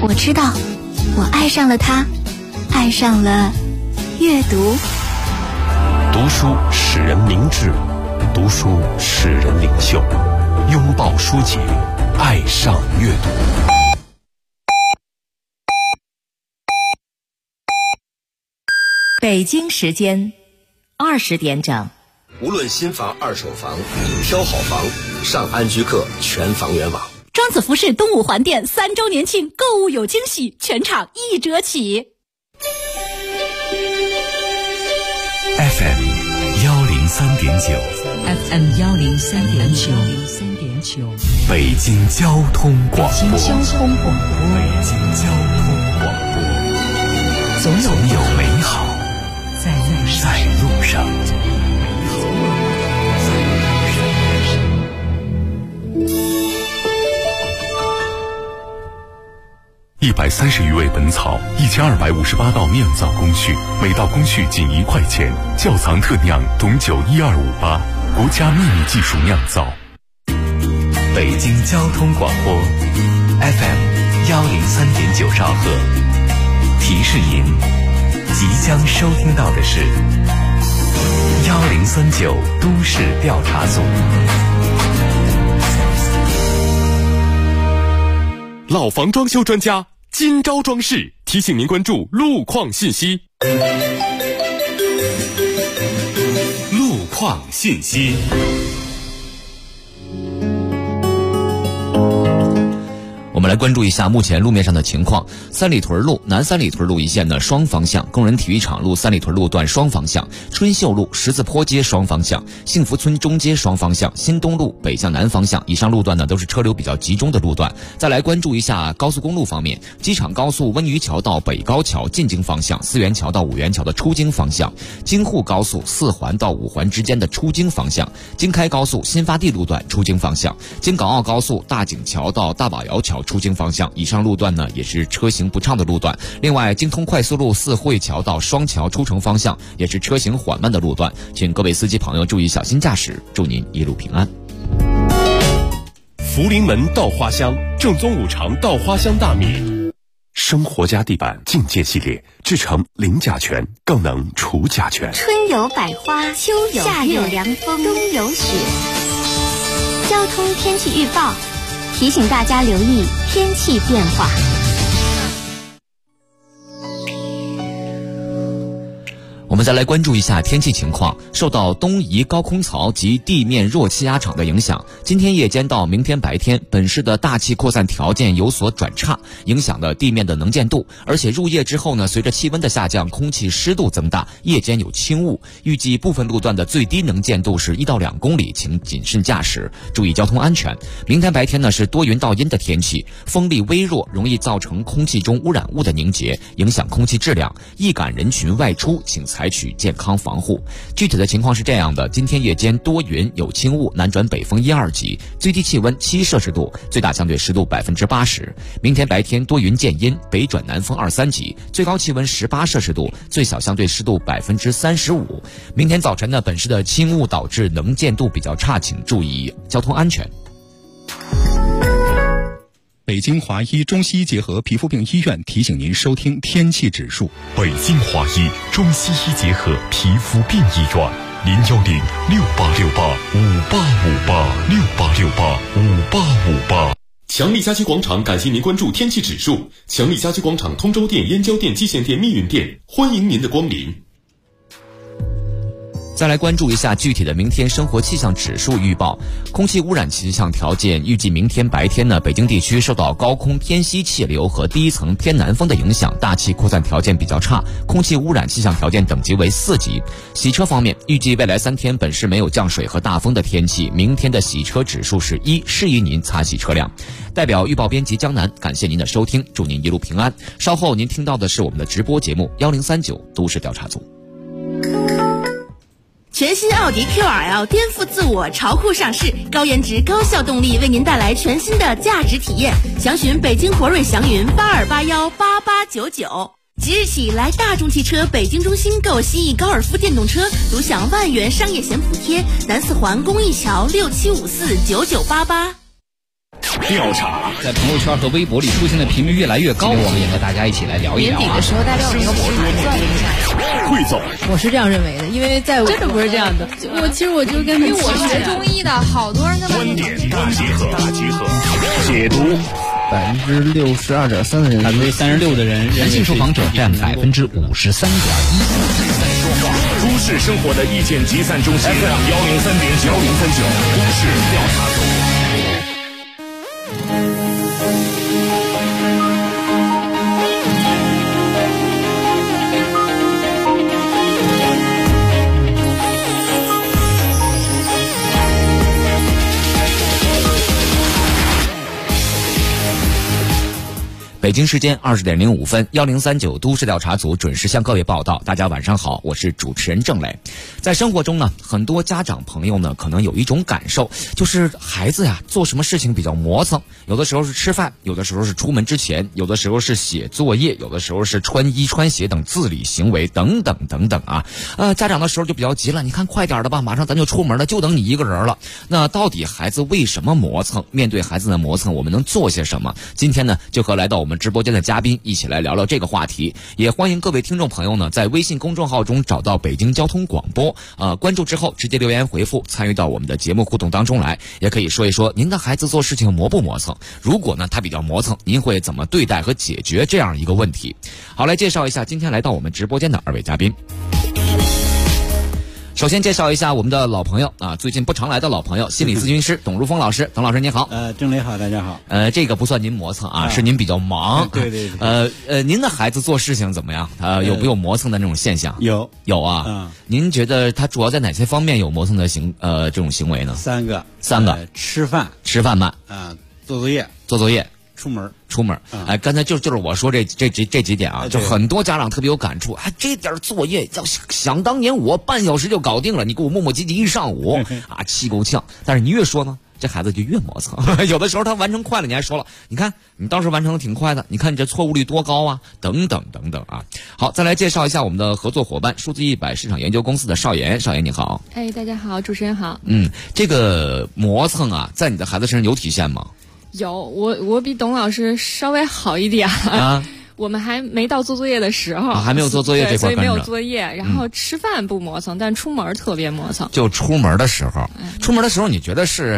我知道，我爱上了它，爱上了阅读。 读书使人明智，读书使人领袖。拥抱书籍，爱上阅读。 北京时间20点整。 无论新房、二手房，你挑好房，上安居客全房源网。 庄子服饰东五环店3周年庆，购物有惊喜，全场1折起。 FM 103.9 FM 103.9 北京交通广播。 北京交通广播。总有美好在路上。 130余味本草，1258道酿造工序，每道工序仅1块钱。窖藏特酿董酒12588，国家秘密技术酿造。北京交通广播 FM 103.9兆赫。提示您，即将收听到的是1039都市调查组。老房装修专家今朝装饰提醒您关注路况信息。路况信息。 我们来关注一下目前路面上的情况。三里屯路南三里屯路一线呢双方向，工人体育场路三里屯路段双方向，春秀路十字坡街双方向，幸福村中街双方向，新东路北向南方向。以上路段呢都是车流比较集中的路段。再来关注一下高速公路方面，机场高速温榆桥到北高桥进京方向，思源桥到五源桥的出京方向，京沪高速4环到5环之间的出京方向，京开高速新发地路段出京方向，京港澳高速大井桥到大堡窑桥出京方向。以上路段呢也是车行不畅的路段。另外，京通快速路4惠桥到双桥出城方向也是车行缓慢的路段，请各位司机朋友注意小心驾驶，祝您一路平安。 福临门稻花香，正宗五常稻花香大米，生活家地板境界系列，制成零甲醛，更能除甲醛。 春有百花，秋有夏有凉风，冬有雪。交通天气预报提醒大家留意天气变化。 我们再来关注一下天气情况。受到东移高空槽及地面弱气压场的影响，今天夜间到明天白天，本市的大气扩散条件有所转差，影响了地面的能见度。而且入夜之后呢，随着气温的下降，空气湿度增大，夜间有轻雾。预计部分路段的最低能见度是1到2公里，请谨慎驾驶，注意交通安全。明天白天呢是多云到阴的天气，风力微弱，容易造成空气中污染物的凝结，影响空气质量。易感人群外出，请采取健康防护。具体的情况是这样的：今天夜间多云有轻雾，南转北风1、2级，最低气温7摄氏度，最大相对湿度80%。明天白天多云见阴，北转南风2、3级，最高气温18摄氏度，最小相对湿度35%。明天早晨呢，本市的轻雾导致能见度比较差，请注意交通安全。 北京华医中西医结合皮肤病医院提醒您收听天气指数。 北京华医中西医结合皮肤病医院，0106868585858，6885858。强力家居广场感谢您关注天气指数。强力家居广场通州店、燕郊店、蓟县店、密云店，欢迎您的光临。 再来关注一下具体的明天生活气象指数预报。空气污染气象条件预计明天白天呢，北京地区受到高空偏西气流和第一层偏南风的影响，大气扩散条件比较差，空气污染气象条件等级为4级。洗车方面，预计未来3天本市没有降水和大风的天气，明天的洗车指数是1，适宜您擦洗车辆。代表预报编辑江南，感谢您的收听，祝您一路平安。稍后您听到的是我们的直播节目1039都市调查组。 全新奥迪 Q2L 颠覆自我潮酷上市，高颜值高效动力为您带来全新的价值体验。详询北京博瑞祥云82818899。即日起来大众汽车北京中心购西翼高尔夫电动车，独享万元商业险补贴。南4环公益桥67549988。 调查， 在朋友圈和微博里出现的频率越来越高，我们也和大家一起来聊一聊。 年底的时候，大家有没有算一下？ 汇总， 我是这样认为的，因为在真的不是这样的。其实我就是跟因为我学中医的，好多人观点大结合，解读。 62.3%的人， 36%的人，男性受访者占53.1%。 都市生活的意见集散中心，103.9，都市调查组。 北京时间20点05分，1039都市调查组准时向各位报道。大家晚上好，我是主持人郑磊。在生活中呢，很多家长朋友呢，可能有一种感受，就是孩子呀做什么事情比较磨蹭，有的时候是吃饭，有的时候是出门之前，有的时候是写作业，有的时候是穿衣穿鞋等自理行为等等等等啊。家长的时候就比较急了，你看快点的吧，马上咱就出门了，就等你一个人了。那到底孩子为什么磨蹭？面对孩子的磨蹭，我们能做些什么？今天呢，就和来到我们直播间的嘉宾一起来聊聊这个话题。也欢迎各位听众朋友呢，在微信公众号中找到北京交通广播，关注之后直接留言回复，参与到我们的节目互动当中来。也可以说一说您的孩子做事情磨不磨蹭，如果呢他比较磨蹭，您会怎么对待和解决这样一个问题？好，来介绍一下今天来到我们直播间的2位嘉宾。首先介绍一下我们的老朋友啊，最近不常来的老朋友，心理咨询师董如峰老师。董老师您好。 郑磊好，大家好。 这个不算您磨蹭啊，是您比较忙。 对。 您的孩子做事情怎么样？有没有磨蹭的那种现象？有啊。您觉得他主要在哪些方面有磨蹭的这种行为呢？3个。吃饭慢。做作业。出门，刚才就是我说这几点啊，就很多家长特别有感触。这点作业要想当年我半小时就搞定了，你给我磨磨唧唧一上午啊，气够呛。但是你越说呢，这孩子就越磨蹭。有的时候他完成快了，你还说了，你看你当时完成的挺快的，你看你这错误率多高啊，等等等等啊。好，再来介绍一下我们的合作伙伴数字100市场研究公司的邵岩。邵岩你好。 大家好，主持人好。 这个磨蹭啊，在你的孩子身上有体现吗？ 有，我比董老师稍微好一点啊。我们还没到做作业的时候， 还没有做作业这块， 所以没有作业。然后吃饭不磨蹭，但出门特别磨蹭。 就出门的时候，你觉得是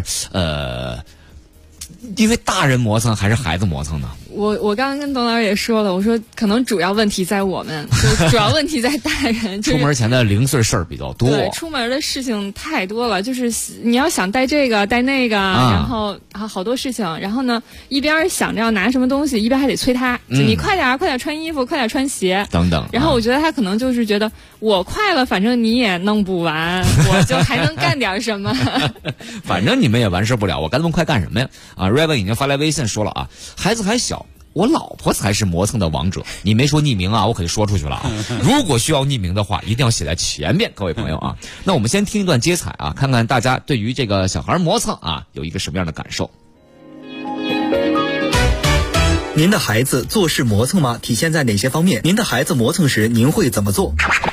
因为大人磨蹭还是孩子磨蹭呢？ 我刚刚跟董老师也说了，我说可能主要问题在我们，就主要问题在大人。 出门前的零碎事儿比较多。 对，出门的事情太多了，就是你要想带这个带那个，然后好多事情，然后呢一边想着要拿什么东西，一边还得催他，就你快点穿衣服，快点穿鞋等等。 然后我觉得他可能就是觉得我快了，反正你也弄不完，我就还能干点什么。 反正你们也完事不了，我干那么快干什么呀？Raven 已经发来微信说了啊，孩子还小，我老婆才是磨蹭的王者。你没说匿名啊，我可就说出去了啊。如果需要匿名的话，一定要写在前面，各位朋友啊。那我们先听一段接彩啊，看看大家对于这个小孩磨蹭啊有一个什么样的感受。 您的孩子做事磨蹭吗？体现在哪些方面？您的孩子磨蹭时，您会怎么做？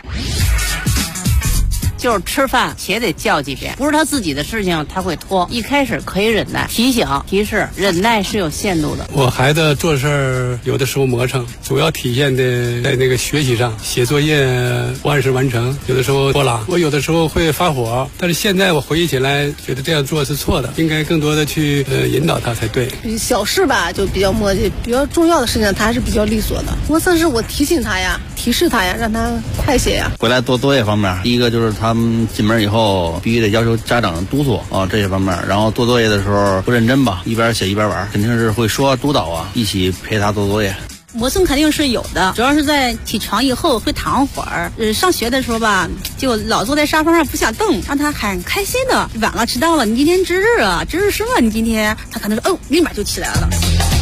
就是吃饭且得叫几遍，不是他自己的事情他会拖。一开始可以忍耐，提醒提示，忍耐是有限度的。 我孩子做事儿有的时候磨蹭，主要体现的在那个学习上，写作业不按时完成，有的时候拖拉。我有的时候会发火，但是现在我回忆起来，觉得这样做是错的，应该更多的去引导他才对。 小事吧就比较磨叽，比较重要的事情他还是比较利索的。磨蹭是我提醒他呀，提示他呀，让他快些呀。 回来做作业方面，第一个就是他们进门以后必须得要求家长督促啊，这些方面。然后做作业的时候不认真吧，一边写一边玩，肯定是会说督导啊，一起陪他做作业。 磨蹭肯定是有的，主要是在起床以后会躺会儿。上学的时候吧，就老坐在沙发上不想动，让他很开心的。晚了迟到了，你今天值日啊，值日生啊，你今天他可能说立马就起来了。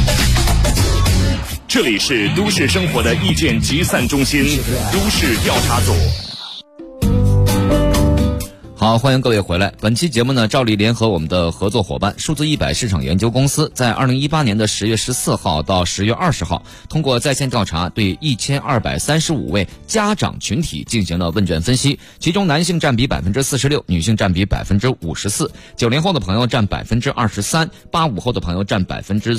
这里是都市生活的意见集散中心，都市调查组。 好，欢迎各位回来。本期节目呢，照例联合我们的合作伙伴数字100市场研究公司，在2018年的10月14号到10月20号，通过在线调查，对1235位家长群体进行了问卷分析，其中男性占比46%，女性占比54%，90后的朋友占23%，85后的朋友占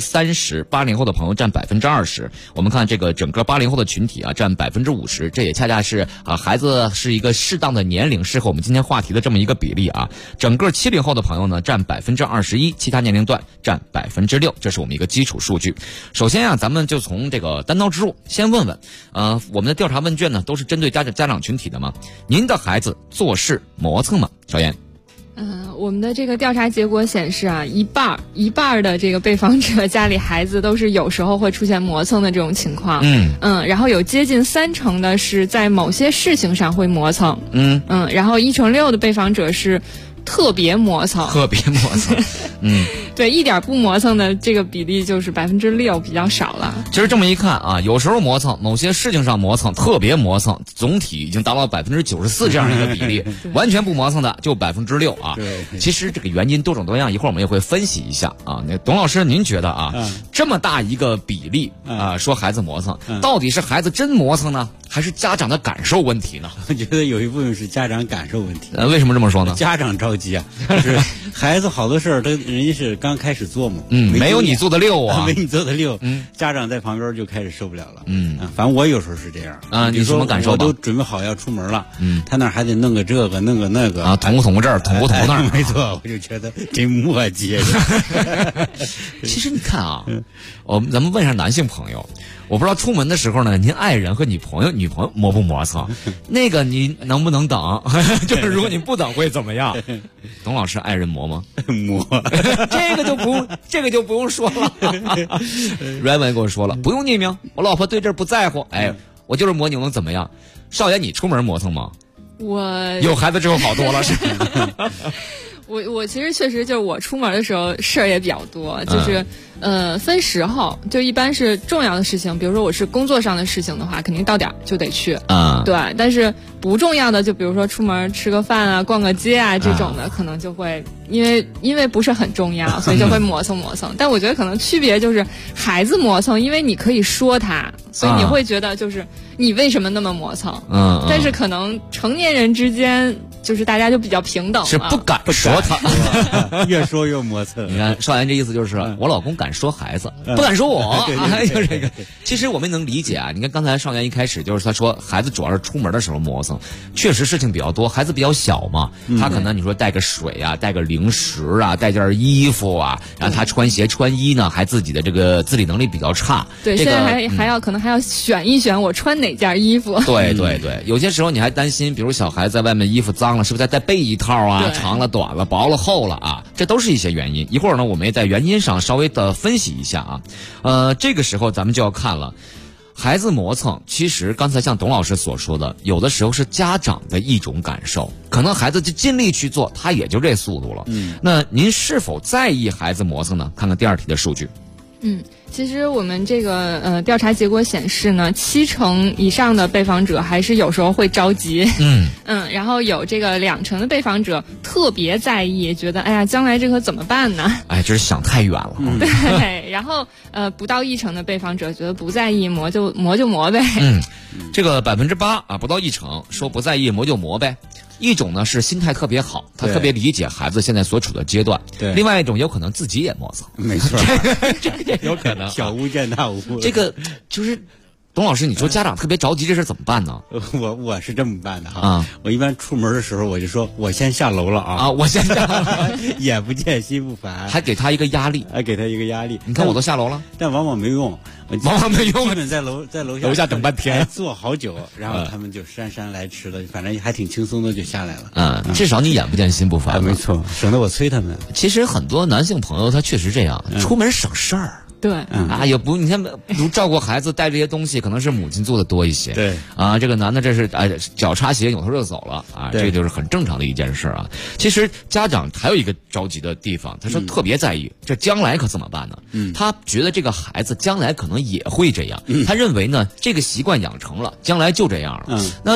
30%，80后的朋友占20%。我们看这个整个80后的群体啊，占50%，这也恰恰是孩子是一个适当的年龄，适合我们今天话题的这么一个比例啊。整个70后的朋友呢占21%，其他年龄段占6%，这是我们一个基础数据。首先啊，咱们就从这个单刀直入，先问问，我们的调查问卷呢都是针对家长群体的吗？您的孩子做事磨蹭吗？小妍。 我们的这个调查结果显示啊，一半的这个被访者家里孩子都是有时候会出现磨蹭的这种情况。然后有接近30%的是在某些事情上会磨蹭。然后1/6的被访者是特别磨蹭。对，一点不磨蹭的这个比例就是6%，比较少了。 其实这么一看啊，有时候磨蹭，某些事情上磨蹭，特别磨蹭，总体已经达到94%这样一个比例。完全不磨蹭的就6%啊。其实这个原因多种多样，一会儿我们也会分析一下啊。那董老师，您觉得啊，这么大一个比例啊，说孩子磨蹭，到底是孩子真磨蹭呢，还是家长的感受问题呢？ 我觉得有一部分是家长感受问题。 为什么这么说呢？ 家长着急啊，就是孩子好多事儿，人家是刚开始做嘛， 没有你做的溜啊， 没你做的溜，家长在旁边就开始受不了了。反正我有时候是这样啊。 你什么感受？ 我都准备好要出门了，他那还得弄个这个弄个那个啊，捅这儿，捅那儿， 没错，我就觉得真磨叽。 其实你看啊，咱们问一下男性朋友，我不知道出门的时候呢，您爱人和女朋友磨不磨蹭？那个你能不能等？就是如果你不等会怎么样？董老师爱人磨吗？ 磨， 这个就不用说了。阮文跟我说了，不用匿名，我老婆对这不在乎。哎，我就是磨，你能怎么样？少爷，你出门磨蹭吗？ 我有孩子之后好多了，是吧？ 我其实确实就是我出门的时候事儿也比较多，就是分时候，就一般是重要的事情，比如说我是工作上的事情的话，肯定到点就得去对。但是不重要的，就比如说出门吃个饭啊、逛个街啊这种的，可能就会因为不是很重要，所以就会磨蹭。但我觉得可能区别就是孩子磨蹭，因为你可以说他，所以你会觉得就是你为什么那么磨蹭？但是可能成年人之间就是大家就比较平等了， 是不敢说他， 越说越磨蹭。 你看少言这意思就是我老公敢说孩子，不敢说我，就这个。其实我们能理解啊。你看刚才少言一开始就是他说孩子主要是出门的时候磨蹭，确实事情比较多，孩子比较小嘛，他可能你说带个水啊，带个零食啊，带件衣服啊，然后他穿鞋穿衣呢，还自己的这个自理能力比较差。 对，现在还要可能还要选一选我穿哪件衣服。 对，有些时候你还担心，比如小孩在外面衣服脏了，是不是再备一套啊？长了、短了、薄了、厚了啊？这都是一些原因。一会儿呢，我们也在原因上稍微的分析一下啊。这个时候咱们就要看了。孩子磨蹭，其实刚才像董老师所说的，有的时候是家长的一种感受，可能孩子就尽力去做，他也就这速度了。那您是否在意孩子磨蹭呢？看看第二题的数据。 其实我们这个调查结果显示呢，70%以上的被访者还是有时候会着急。然后有这个2成的被访者特别在意，觉得哎呀，将来这可怎么办呢？ 哎，这是想太远了。 对，然后不到1成的被访者觉得不在意，磨就磨呗。 这个8%啊，不到1成说不在意，磨就磨呗。一种呢是心态特别好，他特别理解孩子现在所处的阶段。 对， 另外一种有可能自己也磨蹭。 没错， 这个也有可能。 小巫见大巫。 这个就是。董老师，你说家长特别着急这事怎么办呢？ 我是这么办的哈。我一般出门的时候我就说我先下楼了啊。 我先下楼， 眼不见心不烦， 还给他一个压力，你看我都下楼了， 但往往没用，基本在楼下等半天， 坐好久，然后他们就姗姗来迟的，反正还挺轻松的就下来了。 至少你眼不见心不烦。 没错，省得我催他们。 其实很多男性朋友他确实这样，出门省事儿。 对也不，你看，如照顾孩子带这些东西，可能是母亲做的多一些。 对这个男的这是脚插鞋扭头就走了这个就是很正常的一件事啊。其实家长还有一个着急的地方，他说特别在意这将来可怎么办呢？他觉得这个孩子将来可能也会这样，他认为呢这个习惯养成了，将来就这样了。那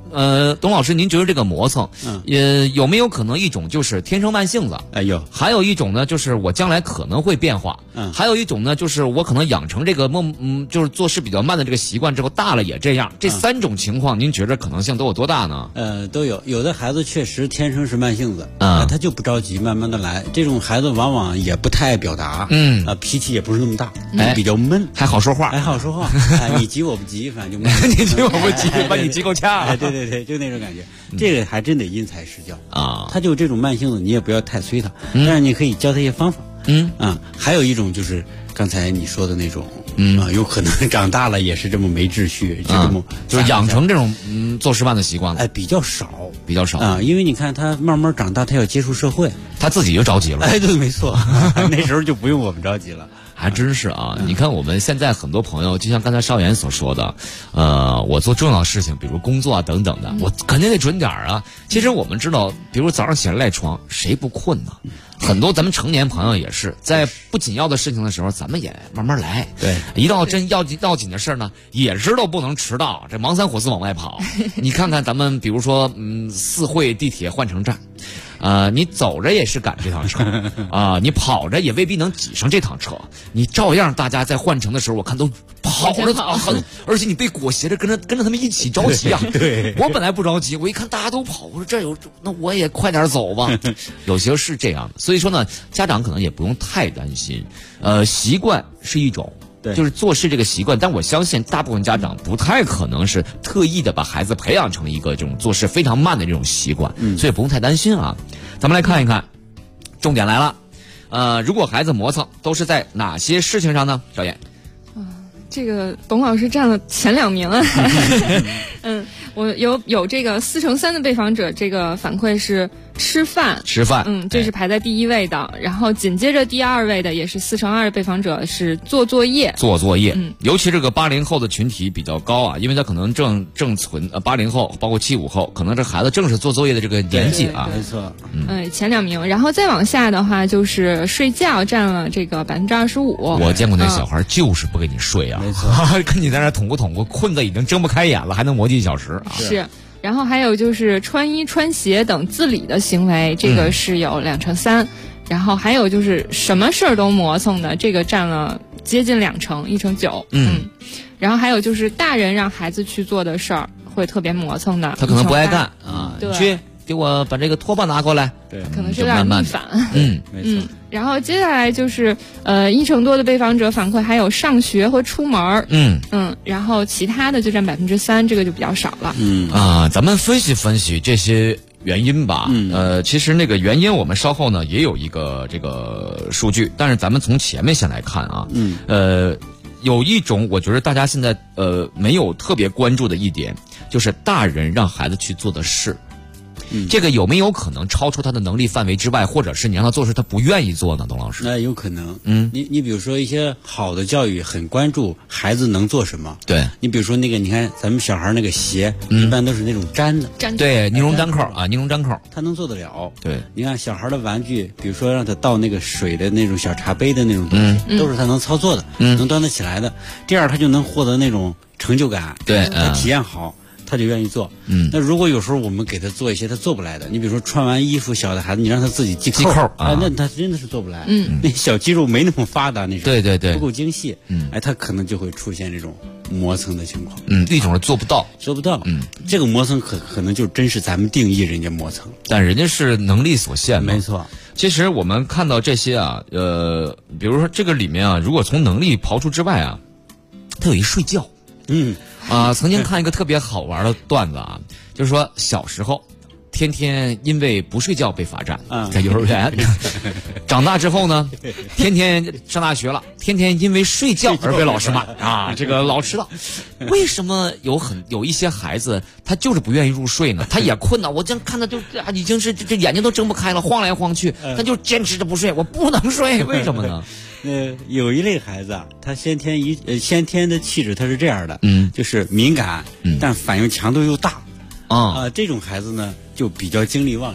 董老师，您觉得这个磨蹭，有没有可能一种就是天生慢性子？ 有。 还有一种呢，就是我将来可能会变化。还有一种呢，就是我可能养成这个就是做事比较慢的这个习惯之后，大了也这样。这3种情况，您觉得可能性都有多大呢？ 都有。有的孩子确实天生是慢性子，他就不着急，慢慢的来。这种孩子往往也不太爱表达，脾气也不是那么大，比较闷， 还好说话， 你急我不急，反正就你急我不急，把你急够呛。 对，就那种感觉。这个还真得因材施教啊。他就这种慢性子，你也不要太催他，但是你可以教他一些方法。还有一种就是刚才你说的那种，有可能长大了也是这么没秩序， 就是养成这种做事慢的习惯了。 比较少啊， 因为你看他慢慢长大，他要接触社会， 他自己就着急了。 对，没错，那时候就不用我们着急了。 还真是啊！你看我们现在很多朋友，就像刚才邵岩所说的，我做重要的事情，比如工作啊等等的，我肯定得准点啊。其实我们知道，比如早上起来赖床，谁不困呢？很多咱们成年朋友也是在不紧要的事情的时候，咱们也慢慢来。 对， 一到真要紧的事呢，也知道不能迟到，这忙3火4往外跑。你看看咱们，比如说4惠地铁换乘站。你走着也是赶这趟车啊，你跑着也未必能挤上这趟车，你照样大家在换乘的时候，我看都跑着而且你被裹挟着跟着他们一起着急啊。 对， 我本来不着急，我一看大家都跑，我说这有，那我也快点走吧。有些是这样的，所以说呢，家长可能也不用太担心。习惯是一种。就是做事这个习惯，但我相信大部分家长不太可能是特意的把孩子培养成一个这种做事非常慢的这种习惯，所以不用太担心啊。咱们来看一看，重点来了，如果孩子磨蹭，都是在哪些事情上呢？小燕， 这个董老师占了前2名啊。我有这个4成3的被访者，这个反馈是吃饭，这是排在第1位的。然后紧接着第2位的也是4成2的被访者是做作业， 尤其这个80后的群体比较高啊，因为他可能正存80后，包括75后，可能这孩子正是做作业的这个年纪啊。 没错， 前2名，然后再往下的话就是睡觉占了这个25%。 我见过那小孩就是不给你睡啊， 没错， 跟你在那捅咕，困得已经睁不开眼了，还能磨叽1小时。 是，然后还有就是穿衣穿鞋等自理的行为，这个是有2成3，然后还有就是什么事儿都磨蹭的，这个占了接近2成，1成9。然后还有就是大人让孩子去做的事儿会特别磨蹭的， 他可能不爱干啊， 对， 去给我把这个拖把拿过来， 对， 可能是有点逆反。 没错。 然后接下来就是1成多的被访者反馈还有上学和出门，然后其他的就占3%，这个就比较少了。 咱们分析分析这些原因吧。其实那个原因我们稍后呢也有一个这个数据，但是咱们从前面先来看啊。有一种我觉得大家现在没有特别关注的一点，就是大人让孩子去做的事。这个有没有可能超出他的能力范围之外，或者是你让他做事他不愿意做呢？董老师， 那有可能。你比如说一些好的教育很关注孩子能做什么。 对， 你比如说那个，你看咱们小孩那个鞋，一般都是那种粘的， 对，尼龙粘扣啊，尼龙粘扣， 他能做得了。 对， 你看小孩的玩具，比如说让他倒那个水的那种小茶杯的那种东西，都是他能操作的，能端得起来的。第二，他就能获得那种成就感， 对， 他体验好。他就愿意做。那如果有时候我们给他做一些他做不来的，你比如说穿完衣服，小的孩子你让他自己系扣啊，那他真的是做不来。那小肌肉没那么发达，那种对不够精细。他可能就会出现这种磨蹭的情况。 一种是做不到。 这个磨蹭可能就真是咱们定义人家磨蹭， 但人家是能力所限嘛。 没错。 其实我们看到这些啊，比如说这个里面啊，如果从能力刨出之外啊，他有一睡觉。曾经看一个特别好玩的段子啊，就是说小时候天天因为不睡觉被罚站，在幼儿园。长大之后呢，天天上大学了，天天因为睡觉而被老师骂啊，这个老迟到。为什么有一些孩子他就是不愿意入睡呢？他也困了，我这样看他就已经是这眼睛都睁不开了，晃来晃去，他就坚持着不睡，我不能睡，为什么呢？ 有一类孩子啊，他先天的气质他是这样的，就是敏感，但反应强度又大。这种孩子呢就比较精力旺盛。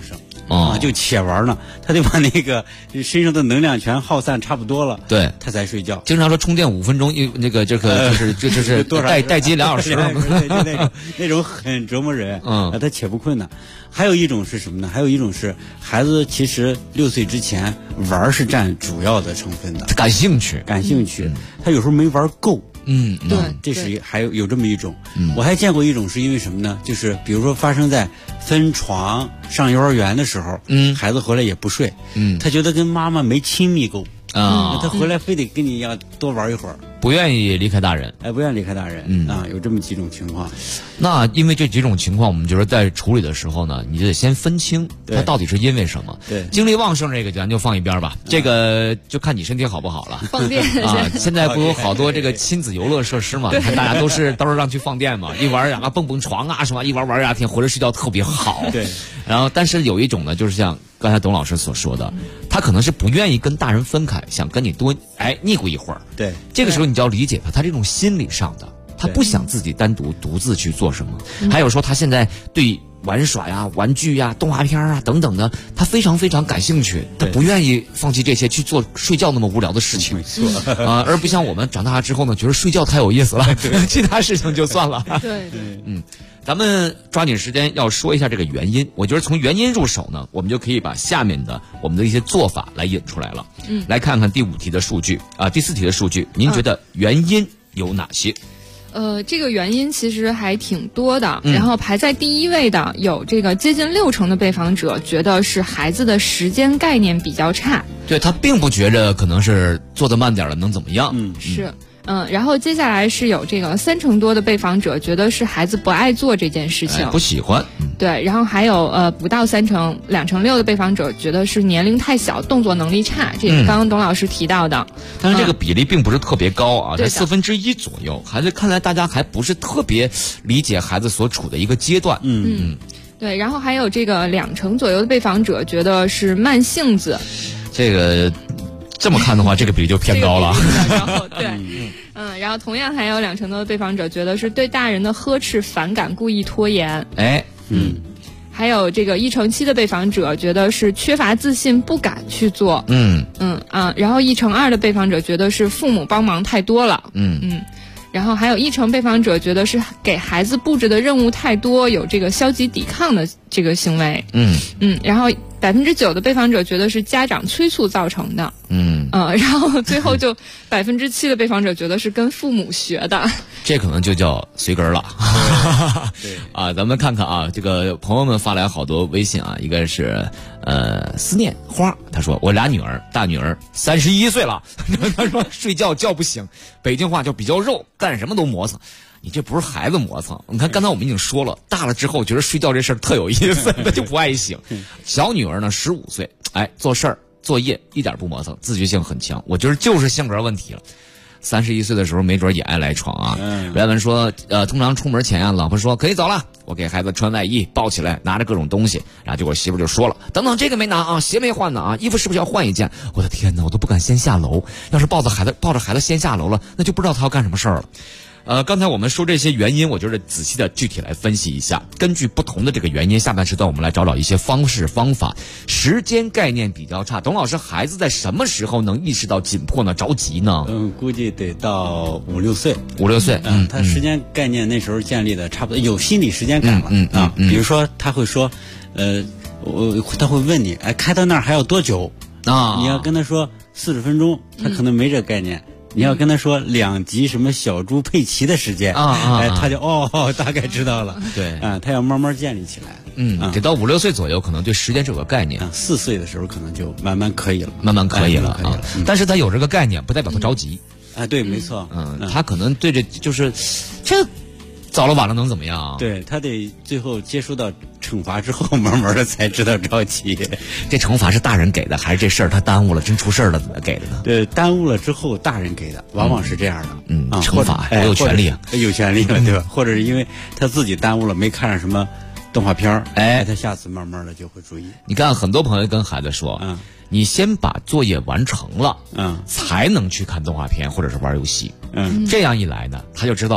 就且玩呢，他得把那个身上的能量全耗散差不多了， 对， 他才睡觉。 经常说充电5分钟，就是待机2小时了， 对，那种很折磨人。他且不困难。还有一种是什么呢？还有一种是孩子其实6岁之前玩是占主要的成分的， 感兴趣， 他有时候没玩够。 对， 这是还有这么一种。我还见过一种是因为什么呢？就是比如说发生在分床上幼儿园的时候，孩子回来也不睡，他觉得跟妈妈没亲密够他回来非得跟你要多玩一会儿， 不愿意离开大人， 不愿意离开大人，有这么几种情况。 那因为这几种情况，我们觉得在处理的时候呢，你就得先分清它到底是因为什么。 对， 精力旺盛这个咱就放一边吧，这个就看你身体好不好了。 放电现在不有好多这个亲子游乐设施嘛？你看大家都是让去放电嘛，一玩蹦床啊什么，一玩呀天，回来睡觉特别好。 对， 然后但是有一种呢，就是像刚才董老师所说的，他可能是不愿意跟大人分开，想跟你多腻咕一会儿。 对， 这个时候你就要理解他这种心理上的，他不想自己单独独自去做什么。还有说他现在对玩耍呀、玩具呀、动画片啊等等的，他非常非常感兴趣，他不愿意放弃这些去做睡觉那么无聊的事情。 没错而不像我们长大之后呢，觉得睡觉太有意思了，其他事情就算了。 对， 咱们抓紧时间要说一下这个原因。我觉得从原因入手呢，我们就可以把下面的我们的一些做法来引出来了。来看看第5题的数据第4题的数据，您觉得原因有哪些？ 这个原因其实还挺多的，然后排在第1位的有这个接近60%的被访者觉得是孩子的时间概念比较差， 对，他并不觉着可能是做得慢点了能怎么样。 是。然后接下来是有这个30%多的被访者觉得是孩子不爱做这件事情， 不喜欢。 对，然后还有不到2.6%的被访者觉得是年龄太小，动作能力差，这也是刚刚董老师提到的。 但是这个比例并不是特别高在1/4左右，孩子看来大家还不是特别理解孩子所处的一个阶段。 对，然后还有这个2%左右的被访者觉得是慢性子。 这么看的话，这个比例就偏高了。 对，然后同样还有2%多的被访者觉得是对大人的呵斥反感，故意拖延。还有这个1/7的被访者觉得是缺乏自信，不敢去做。然后1/2的被访者觉得是父母帮忙太多了。然后还有1%被访者觉得是给孩子布置的任务太多，有这个消极抵抗的这个行为。然后9%的被访者觉得是家长催促造成的。然后最后就7%的被访者觉得是跟父母学的。 这可能就叫随根了。咱们看看这个朋友们发来好多微信一个是思念花，他说我俩女儿，大女儿31岁了，他说睡觉叫不醒，北京话就比较肉，干什么都磨蹭。你这不是孩子磨蹭，你看刚才我们已经说了，大了之后觉得睡觉这事儿特有意思，他就不爱醒。小女儿呢15岁，做事儿作业一点不磨蹭，自觉性很强，我觉得就是性格问题了。31岁的时候没准也爱赖床原文说通常出门前老婆说可以走了，我给孩子穿外衣，抱起来拿着各种东西，然后结果媳妇就说了，等等这个没拿鞋没换呢衣服是不是要换一件？我的天哪，我都不敢先下楼，要是抱着孩子先下楼了，那就不知道他要干什么事儿了。刚才我们说这些原因，我觉得仔细的具体来分析一下，根据不同的这个原因，下半时段我们来找一些方式方法。时间概念比较差，董老师，孩子在什么时候能意识到紧迫呢？着急呢？ 估计得到5、6岁。 5、6岁， 他时间概念那时候建立的差不多，有心理时间感了比如说他会说，他会问你，开到那儿还要多久你要跟他说40分钟，他可能没这概念。你要跟他说2集什么小猪佩奇的时间他就大概知道了。 对他要慢慢建立起来。 得到5、6岁左右，可能对时间是有个概念。 4岁的时候可能就慢慢可以了， 但是他有这个概念，不代表他着急对，没错。 他可能对这就是这早了晚了能怎么样？ 对，他得最后接触到惩罚之后，慢慢的才知道着急。 这惩罚是大人给的，还是这事儿他耽误了，真出事儿了给的呢？ 对，耽误了之后大人给的，往往是这样的。 惩罚我有权利啊， 有权利了，对吧？或者是因为他自己耽误了，没看上什么动画片他下次慢慢的就会注意。 你看，很多朋友跟孩子说，你先把作业完成了，才能去看动画片或者是玩游戏。这样一来呢，他就知道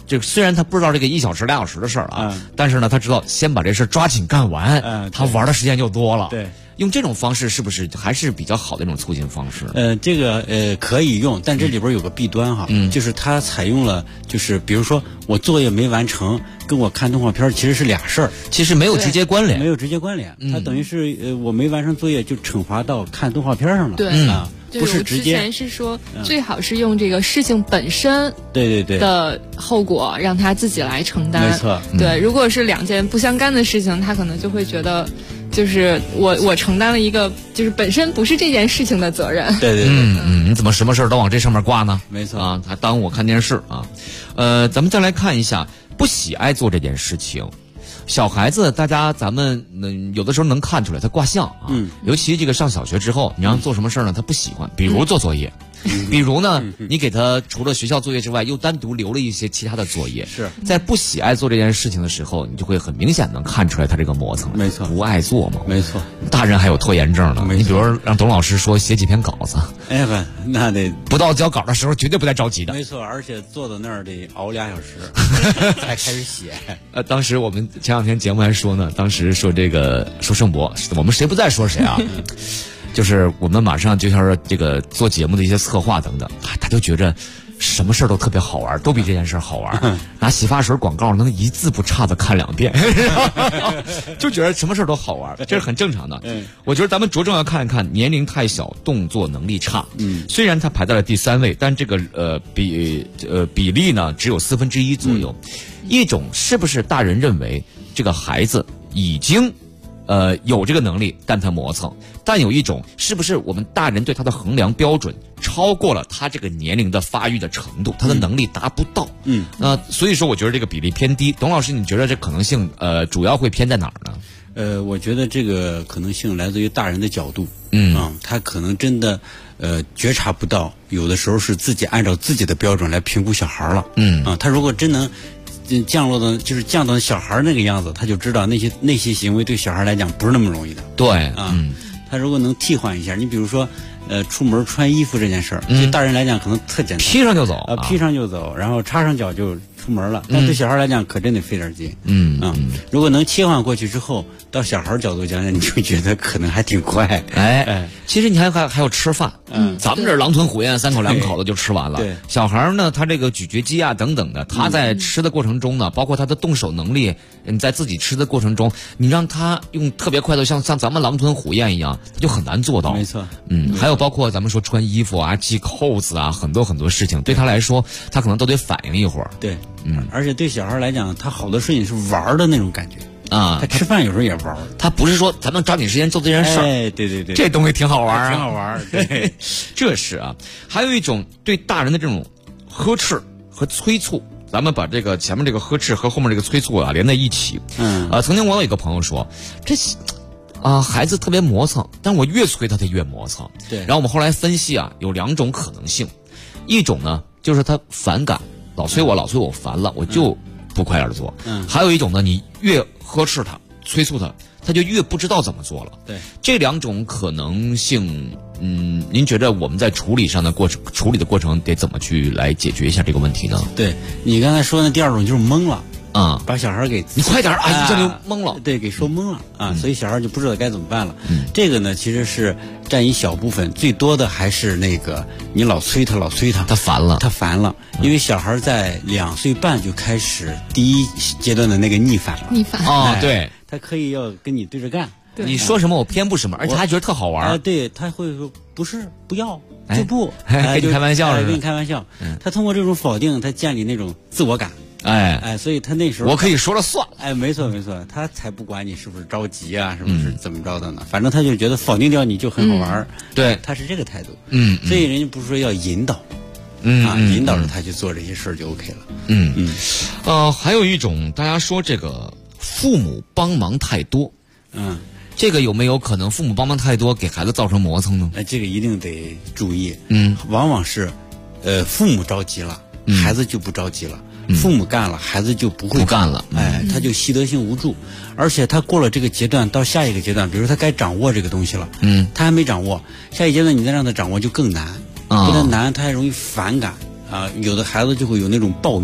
这虽然他不知道这个1小时2小时的事儿啊，但是呢，他知道先把这事抓紧干完，他玩的时间就多了。 对， 用这种方式是不是还是比较好的一种促进方式？ 这个可以用，但这里边有个弊端哈，就是它采用了就是比如说我作业没完成，跟我看动画片其实是俩事儿， 其实没有直接关联， 没有直接关联，它等于是我没完成作业就惩罚到看动画片上了， 对啊。不是直接， 之前是说最好是用这个事情本身对的后果让他自己来承担。 没错， 对，如果是2件不相干的事情，他可能就会觉得，就是我承担了一个就是本身不是这件事情的责任。 对， 你怎么什么事儿都往这上面挂呢？ 没错啊，还耽误我看电视啊。咱们再来看一下不喜爱做这件事情。小孩子，咱们有的时候能看出来，他卦象啊，尤其这个上小学之后，你让他做什么事儿呢？他不喜欢，比如做作业，比如呢，你给他除了学校作业之外，又单独留了一些其他的作业。 是在不喜爱做这件事情的时候，你就会很明显能看出来他这个磨蹭。 没错， 不爱做嘛。 没错， 大人还有拖延症呢。你比如让董老师说写几篇稿子， 哎不，那得不到交稿的时候绝对不带着急的。 没错，而且坐到那儿得熬2小时才开始写。 当时我们前2天节目还说呢，当时说这个说盛博，我们谁不在说谁啊？就是我们马上就像是这个做节目的一些策划等等，他就觉着什么事儿都特别好玩，都比这件事好玩。拿洗发水广告能一字不差的看2遍，就觉得什么事儿都好玩，这是很正常的。我觉得咱们着重要看一看年龄太小，动作能力差。虽然他排在了第3位，但这个比例呢只有1/4左右。一种是不是大人认为这个孩子已经有这个能力，但他磨蹭；但有一种是不是我们大人对他的衡量标准超过了他这个年龄的发育的程度，他的能力达不到。所以说我觉得这个比例偏低。董老师，你觉得这可能性主要会偏在哪儿呢？ 我觉得这个可能性来自于大人的角度。他可能真的觉察不到，有的时候是自己按照自己的标准来评估小孩了。他如果真能降到小孩那个样子，他就知道那些行为对小孩来讲不是那么容易的。 对他如果能替换一下，你比如说出门穿衣服这件事儿，对大人来讲可能特简单， 披上就走披上就走，然后插上脚就出门了。但对小孩来讲可真得费点劲。如果能切换过去之后，到小孩角度讲讲，你就觉得可能还挺快。 其实你还有吃饭。咱们这狼吞虎咽3口2口的就吃完了。 对， 小孩呢，他这个咀嚼肌啊等等的，他在吃的过程中呢，包括他的动手能力，你在自己吃的过程中，你让他用特别快的像咱们狼吞虎咽一样，他就很难做到。 没错。 还有包括咱们说穿衣服啊、系扣子啊，很多事情对他来说，他可能都得反应一会儿。 对，而且对小孩来讲，他好多事情是玩的那种感觉。他吃饭有时候也玩， 他不是说咱们抓紧时间做这件事儿。 对， 这东西挺好玩挺好玩。对， 这是啊。还有一种对大人的这种呵斥和催促，咱们把这个前面这个呵斥和后面这个催促啊连在一起。曾经我有一个朋友说，孩子特别磨蹭，但我越催他越磨蹭。 对。 然后我们后来分析啊，有2种可能性，一种呢就是他反感，老催我烦了，我就不快点做。还有一种呢，你越呵斥他、催促他就越不知道怎么做了。 对， 这2种可能性，您觉得我们在处理的过程得怎么去来解决一下这个问题呢？ 对，你刚才说的第2种就是懵了。把小孩给你快点一下就懵了。 对，给说懵了所以小孩就不知道该怎么办了。这个呢，其实是占一小部分，最多的还是那个你老催他， 他烦了。 因为小孩在2岁半就开始第一阶段的那个逆反了。 对， 他可以要跟你对着干。 你说什么我偏不什么，而且他觉得特好玩。 对，他会说不是不要就不， 跟你开玩笑似的。 跟你开玩笑。他通过这种否定，他建立那种自我感。所以他那时候我可以说了算。 没错，他才不管你是不是着急啊，是不是怎么着的呢？反正他就觉得否定掉你就很好玩。 对， 他是这个态度。所以人家不是说要引导，引导着他去做这些事儿就 OK 了。还有一种，大家说这个父母帮忙太多。这个有没有可能父母帮忙太多给孩子造成磨蹭呢？ 这个一定得注意。往往是父母着急了，孩子就不着急了。父母干了，孩子就不会干了。 他就习得性无助，而且他过了这个阶段，到下一个阶段，比如他该掌握这个东西了，他还没掌握，下一阶段你再让他掌握就更难，跟他难，他还容易反感有的孩子就会有那种抱怨，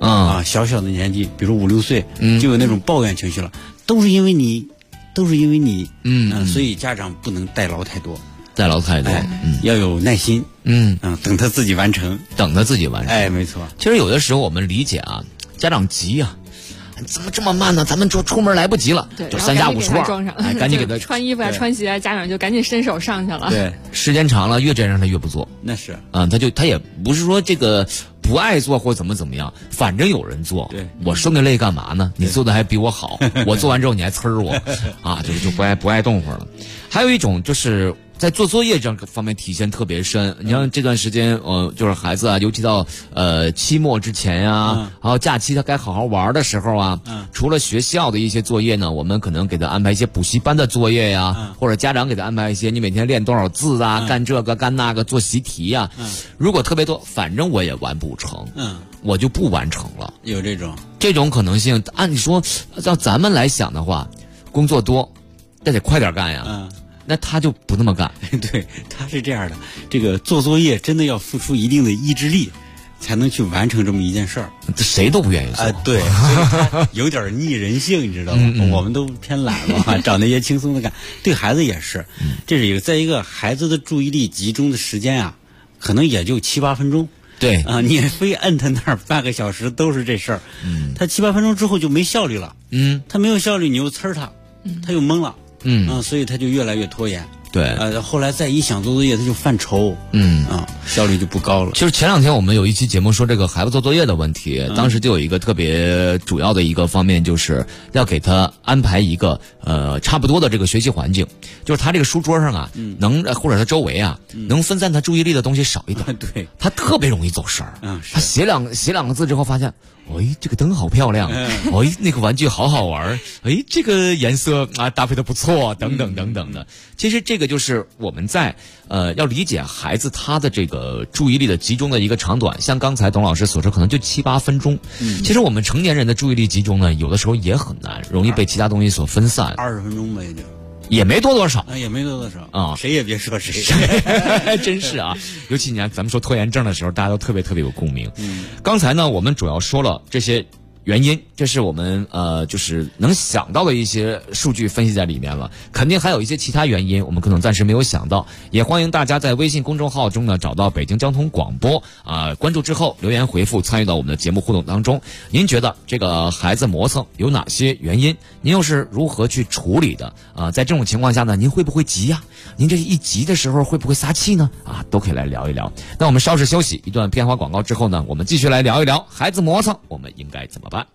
小小的年纪，比如5、6岁，就有那种抱怨情绪了，都是因为你，所以家长不能代劳太多。要有耐心，等他自己完成，哎，没错。 其实有的时候我们理解啊，家长急啊，怎么这么慢呢？咱们出门来不及了，就3加5除2，哎，赶紧给他穿衣服啊、穿鞋啊，家长就赶紧伸手上去了。 对，时间长了，越这样他越不做。 那是他也不是说这个不爱做或怎么样，反正有人做。 对， 我受那累干嘛呢？你做的还比我好，我做完之后你还呲我，啊，就不爱动会儿了。还有一种就是在做作业这方面体现特别深。你像这段时间，就是孩子啊，尤其到期末之前呀，然后假期他该好好玩的时候啊，除了学校的一些作业呢，我们可能给他安排一些补习班的作业呀，或者家长给他安排一些，你每天练多少字啊，干这个干那个，做习题呀。如果特别多，反正我也完不成，我就不完成了。 有这种可能性，按理说，照咱们来想的话，工作多，得快点干呀。那他就不那么干。 对，他是这样的，这个做作业真的要付出一定的意志力，才能去完成这么一件事儿。 这谁都不愿意做。 对，有点逆人性，你知道吗？我们都偏懒嘛，找那些轻松的干。对孩子也是，这是一个。再一个，孩子的注意力集中的时间啊，可能也就7、8分钟。 对啊，你非摁他那儿半个小时都是这事儿。他7、8分钟之后就没效率了。他没有效率，你又呲他，他又懵了。所以他就越来越拖延。 对， 后来再一想做作业，他就犯愁，效率就不高了。 其实前2天我们有一期节目说这个孩子做作业的问题，当时就有一个特别主要的一个方面，就是要给他安排一个差不多的这个学习环境，就是他这个书桌上啊，或者他周围啊，能分散他注意力的东西少一点。 对， 他特别容易走神儿。他写两个字之后发现，哎，这个灯好漂亮，哎，那个玩具好好玩，哎，这个颜色啊搭配的不错，等等等等的。其实这个就是我们在要理解孩子他的这个注意力的集中的一个长短。像刚才董老师所说，可能就7、8分钟。其实我们成年人的注意力集中呢，有的时候也很难，容易被其他东西所分散。 20分钟吧， 也没多少， 也没多少啊！ 谁也别说谁， 真是啊！尤其你看，咱们说拖延症的时候，大家都特别有共鸣。刚才呢，我们主要说了这些原因，这是我们就是能想到的一些数据分析在里面了，肯定还有一些其他原因，我们可能暂时没有想到。也欢迎大家在微信公众号中呢找到北京交通广播关注之后留言回复，参与到我们的节目互动当中。您觉得这个孩子磨蹭有哪些原因？您又是如何去处理的？在这种情况下呢，您会不会急呀？您这一急的时候会不会撒气呢？都可以来聊一聊。那我们稍事休息一段片花广告之后呢，我们继续来聊一聊孩子磨蹭我们应该怎么办。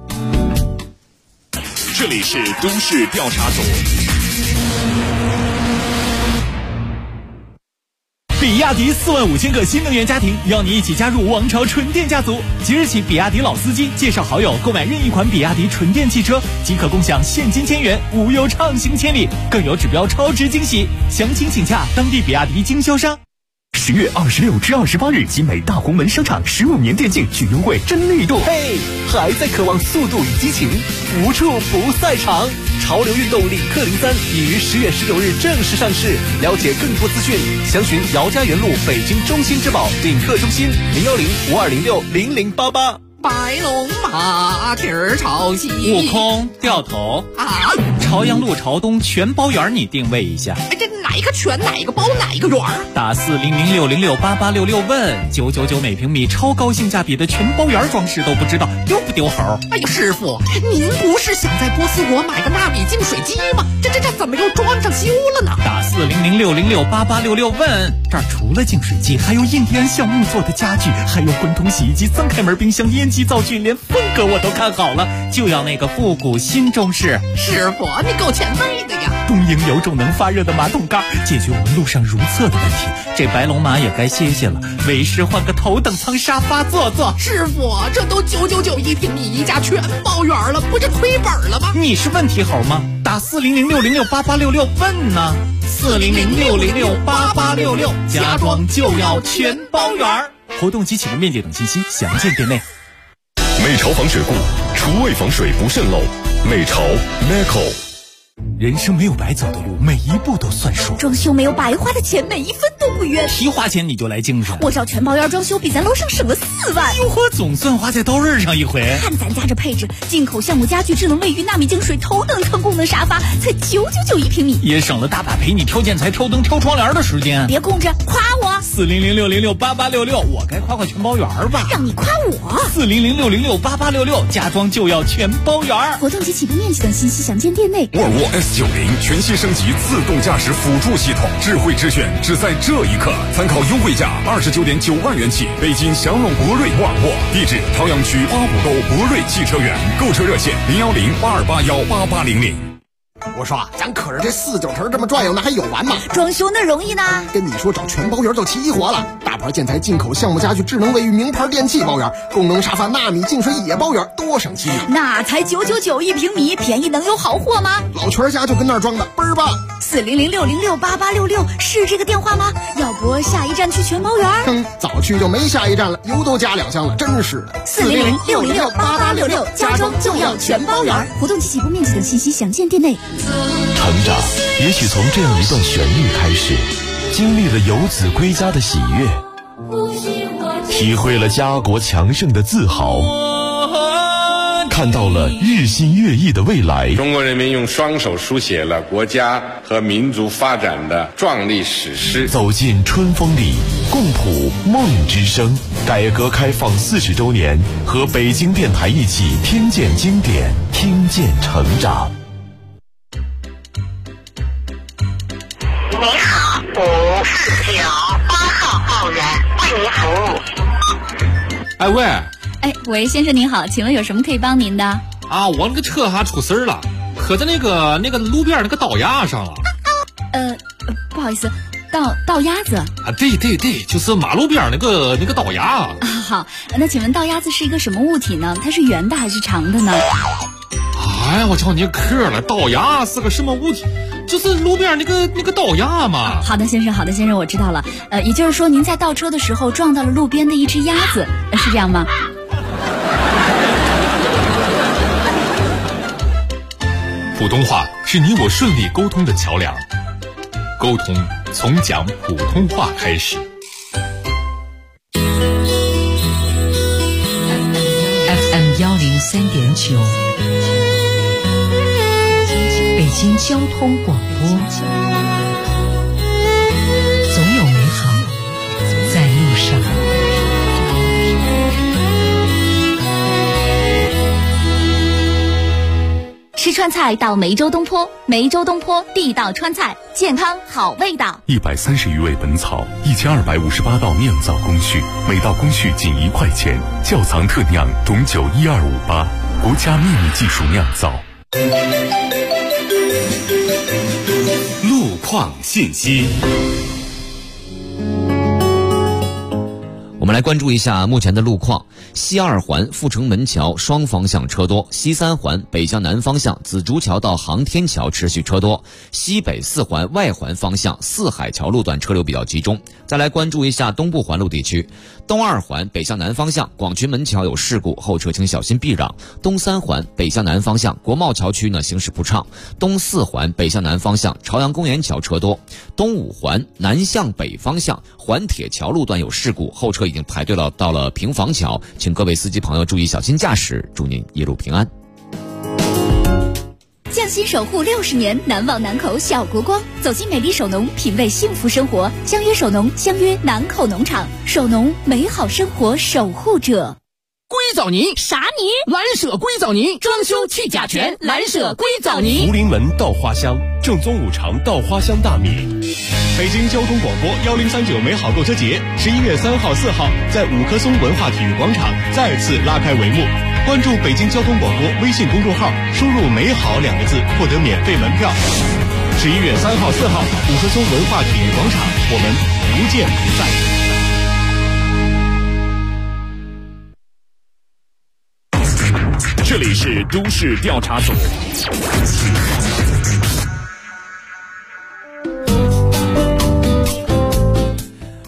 这里是都市调查组。 比亚迪45000个新能源家庭，邀你一起加入王朝纯电家族。即日起，比亚迪老司机介绍好友购买任意款比亚迪纯电汽车，即可共享现金1000元，无忧畅行千里，更有指标超值惊喜。详情请洽当地比亚迪经销商。 10月26至28日，集美大红门商场15年电竞巨优惠真力度。 嘿，还在渴望速度与激情，无处不在场。潮流运动领克03已于10月19日正式上市。了解更多资讯，详询姚家园路北京中心之宝领克中心01052060088。 白龙马蹄儿朝西， 悟空掉头啊！ 朝阳路朝东全包圆，你定位一下。 这哪一个全，哪一个包，哪一个圆？ 打4006068866问999每平米，超高性价比的全包圆装饰都不知道丢不丢猴？ 哎呀，师傅，您不是想在波斯国买个纳米净水机吗？这怎么又装上修了呢？ 打4006068866问，这儿除了净水机，还有印第安橡木做的家具，还有滚筒洗衣机、3开门冰箱、烟机灶具，连风格我都看好了，就要那个复古新中式。 师傅，你够前辈的呀！ 东营有种能发热的马桶盖，解决我们路上如厕的问题。这白龙马也该歇歇了，为师换个头等舱沙发坐坐。 师傅，这都999一平米，一家全包圆了，不是亏本了吗？ 你是问题猴吗？打4006068866问呢。4006068866，家装就要全包圆。活动及启动面积等信息详见店内。 美潮防水固，厨卫防水不渗漏。美潮 Meco。 人生没有白走的路，每一步都算数。 装修没有白花的钱，每一分都不冤。 提花钱你就来精神， 我找全包圆装修，比咱楼上省了4万。 哟呵，总算花在刀刃上一回。 看咱家这配置，进口橡木家具、智能卫浴、纳米净水、头等舱功能沙发，才999一平米， 也省了大把陪你挑建材、挑灯、挑窗帘的时间。 别空着，夸我。 40060688866，我该夸全包圆吧？ 让你夸我。 40060688866，家装就要全包圆。 活动及起步面积等信息详见店内。 沃尔沃 S90全新升级自动驾驶辅助系统，智慧之选只在这一刻。参考优惠价29.9万元起，北京祥龙博瑞沃尔沃，地址朝阳区花浦沟博瑞汽车园，购车热线01082818800。 我说啊，咱可是这4-9成这么转悠，那还有完吗？ 装修那容易呢。 跟你说找全包圆就齐活了，大牌建材、进口橡木家具、智能卫浴、名牌电器包圆，功能沙发、纳米净水也包圆，多省心啊！ 那才999一平米，便宜能有好货吗？ 老全家就跟那儿装的，倍儿棒。 40060688866是这个电话吗？要不下一站去全包圆？ 早去就没下一站了，油都加2箱了，真是的。 40060688866，家装就要全包圆。活动及起步面积等信息详见店内。 成长也许从这样一段旋律开始，经历了游子归家的喜悦，体会了家国强盛的自豪，看到了日新月异的未来。 中国人民用双手书写了国家和民族发展的壮丽史诗。 走进春风里，共谱梦之声。改革开放40周年，和北京电台一起听见经典，听见成长。 你好，549-8号报员为您服务。 哎喂， 喂，先生您好，请问有什么可以帮您的？ 啊，我那个车哈出事儿了，磕在那个路边那个道牙上了。 不好意思，道鸭子啊？对，就是马路边那个道牙。 啊，好，那请问道鸭子是一个什么物体呢？它是圆的还是长的呢？ 哎呀，我瞧你磕了，道牙是个什么物体？就是路边那个道牙嘛。 好的，先生，我知道了。也就是说，您在倒车的时候撞到了路边的一只鸭子，是这样吗？ 普通话是你我顺利沟通的桥梁，沟通从讲普通话开始。 FM 103.9，北京交通广播，总有美好在路上。 吃川菜到梅州东坡，梅州东坡地道川菜，健康好味道。 130余味本草，1258道酿造工序，每道工序仅1块钱，窖藏特酿，董酒12588，国家秘密技术酿造。 路况信息。 我们来关注一下目前的路况。西2环阜成门桥双方向车多，西3环北向南方向紫竹桥到航天桥持续车多，西北4环外环方向四海桥路段车流比较集中。再来关注一下东部环路地区，东2环北向南方向广渠门桥有事故，后车请小心避让。东3环北向南方向国贸桥区行驶不畅，东4环北向南方向朝阳公园桥车多。东5环南向北方向环铁桥路段有事故，后车已经排队到了平房桥，请各位司机朋友注意小心驾驶，祝您一路平安。 匠心守护60年，难忘南口小国光。走进美丽首农，品味幸福生活。相约首农，相约南口农场。首农，美好生活守护者。 硅藻泥啥泥？ 蓝舍硅藻泥，装修去甲醛，蓝舍硅藻泥。 福临门稻花香，正宗5常稻花香大米。 北京交通广播1039美好购车节11月3号、4号在五棵松文化体育广场再次拉开帷幕。关注北京交通广播微信公众号，输入“美好”2个字，获得免费门票。11月3号、4号，五棵松文化体育广场，我们不见不散。 这里是都市调查组。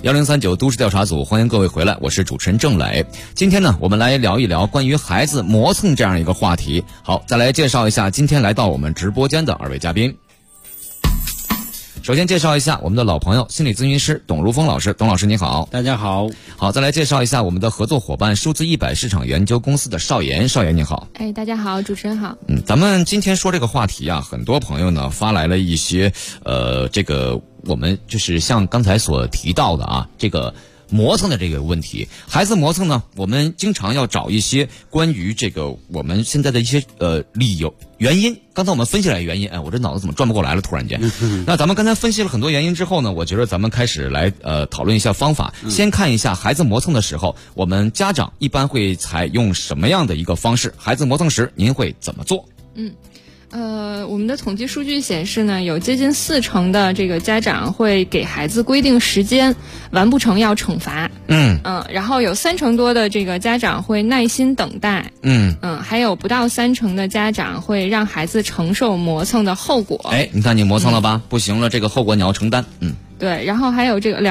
1039都市调查组，欢迎各位回来，我是主持人郑磊。今天呢，我们来聊一聊关于孩子磨蹭这样一个话题。好，再来介绍一下今天来到我们直播间的2位嘉宾。首先介绍一下我们的老朋友，心理咨询师董如峰老师。董老师你好。 大家好。 好，再来介绍一下我们的合作伙伴，数字100市场研究公司的邵岩。邵岩你好。 大家好，主持人好。 咱们今天说这个话题啊，很多朋友呢发来了一些这个我们就是像刚才所提到的啊，这个磨蹭的这个问题。孩子磨蹭呢，我们经常要找一些关于这个我们现在的一些理由原因。刚才我们分析了原因，我这脑子怎么转不过来了突然间。那咱们刚才分析了很多原因之后呢，我觉得咱们开始来讨论一下方法。先看一下孩子磨蹭的时候，我们家长一般会采用什么样的一个方式？孩子磨蹭时您会怎么做？ 我们的统计数据显示呢，有接近40%的这个家长会给孩子规定时间，完不成要惩罚。然后有30%多的这个家长会耐心等待。还有不到30%的家长会让孩子承受磨蹭的后果。 你看你磨蹭了吧，不行了，这个后果你要承担。 对，然后还有这个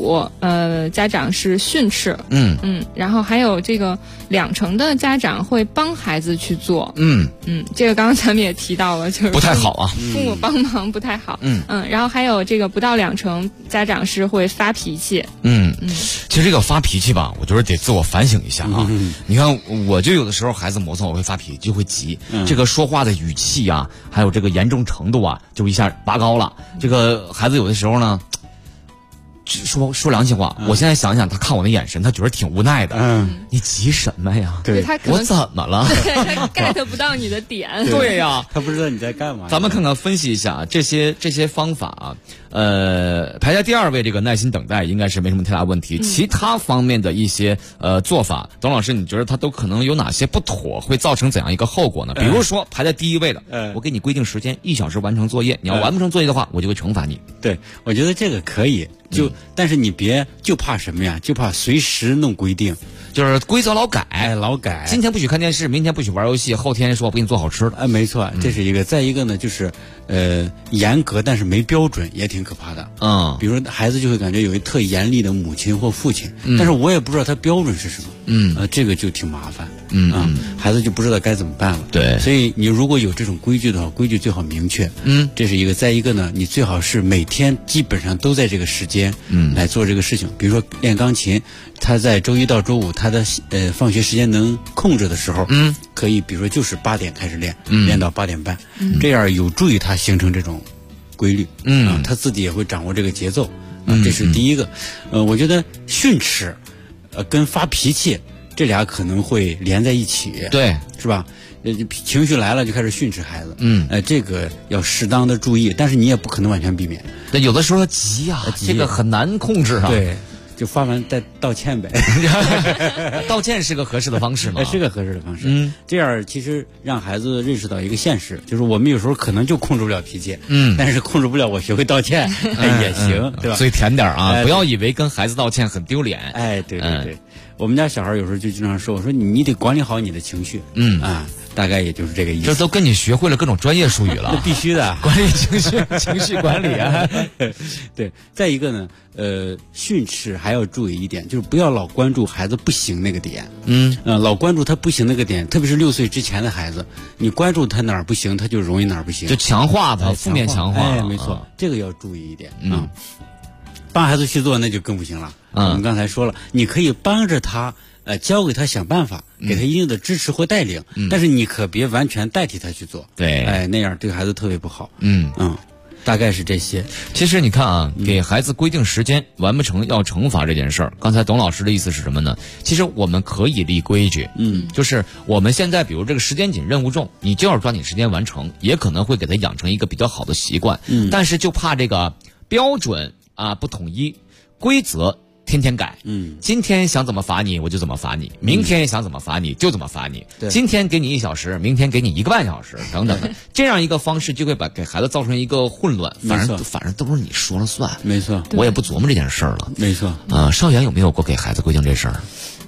2%5%，家长是训斥。然后还有这个2%的家长会帮孩子去做。这个刚刚咱们也提到了，就是不太好啊， 父母帮忙不太好。然后还有这个不到2%家长是会发脾气。 其实这个发脾气吧，我觉得得自我反省一下啊。你看，我就有的时候孩子磨蹭，我会发脾气，就会急。这个说话的语气啊，还有这个严重程度啊，就一下拔高了。这个孩子有的时候呢，说良心话，我现在想想，他看我那眼神，他觉得挺无奈的。你急什么呀？ 对， 我怎么了？ 他 get 不到你的点。 对呀， 他不知道你在干嘛。 咱们看看分析一下这些方法啊。排在第2位这个耐心等待应该是没什么太大问题。其他方面的一些做法，董老师你觉得他都可能有哪些不妥，会造成怎样一个后果呢？比如说排在第1位的，我给你规定时间1小时完成作业，你要完不成作业的话，我就会惩罚你。 对，我觉得这个可以。但是你别就怕什么呀？就怕随时弄规定， 就是规则老改。今天不许看电视，明天不许玩游戏，后天说我给你做好吃的。 没错，这是一个。再一个呢，就是严格但是没标准也挺可怕的。比如说孩子就会感觉有一特严厉的母亲或父亲，但是我也不知道他标准是什么。这个就挺麻烦。孩子就不知道该怎么办了。 对， 所以你如果有这种规矩的话，规矩最好明确。这是一个。再一个呢，你最好是每天基本上都在这个时间来做这个事情。比如说练钢琴，他在周1到周5他的放学时间能控制的时候，可以比如说就是8点开始练，练到8点半，这样有助于他形成这种规律。他自己也会掌握这个节奏。这是第一个。我觉得训斥跟发脾气这俩可能会连在一起。 对， 是吧？情绪来了就开始训斥孩子。这个要适当的注意，但是你也不可能完全避免。 有的时候他急啊，这个很难控制啊。 对，就发完再道歉呗。 道歉是个合适的方式吗？ 是个合适的方式。这样其实让孩子认识到一个现实，就是我们有时候可能就控制不了脾气，但是控制不了我学会道歉也行，对吧？ 所以甜点啊，不要以为跟孩子道歉很丢脸。 对。我们家小孩有时候就经常说，我说你得管理好你的情绪。大概也就是这个意思。 这都跟你学会了各种专业术语了。 那必须的， 管理情绪管理啊。 对，再一个呢，训斥还要注意一点，就是不要老关注孩子不行那个点。老关注他不行那个点，特别是6岁之前的孩子，你关注他哪儿不行，他就容易哪儿不行， 就强化他，负面强化。 没错，这个要注意一点。帮孩子去做那就更不行了。我们刚才说了，你可以帮着他。教给他想办法，给他一定的支持或带领，但是你可别完全代替他去做。 对， 那样对孩子特别不好。大概是这些。 其实你看啊，给孩子规定时间，完不成要惩罚这件事儿。刚才董老师的意思是什么呢？其实我们可以立规矩，就是我们现在比如这个时间紧、任务重，你就要抓紧时间完成，也可能会给他养成一个比较好的习惯。但是就怕这个标准啊不统一，规则天天改。今天想怎么罚你我就怎么罚你，明天想怎么罚你就怎么罚你。今天给你1小时，明天给你1个半小时等等的，这样一个方式就会给孩子造成一个混乱。反正都是你说了算。 没错， 我也不琢磨这件事儿了。 没错。 邵岩有没有过给孩子规定这事儿？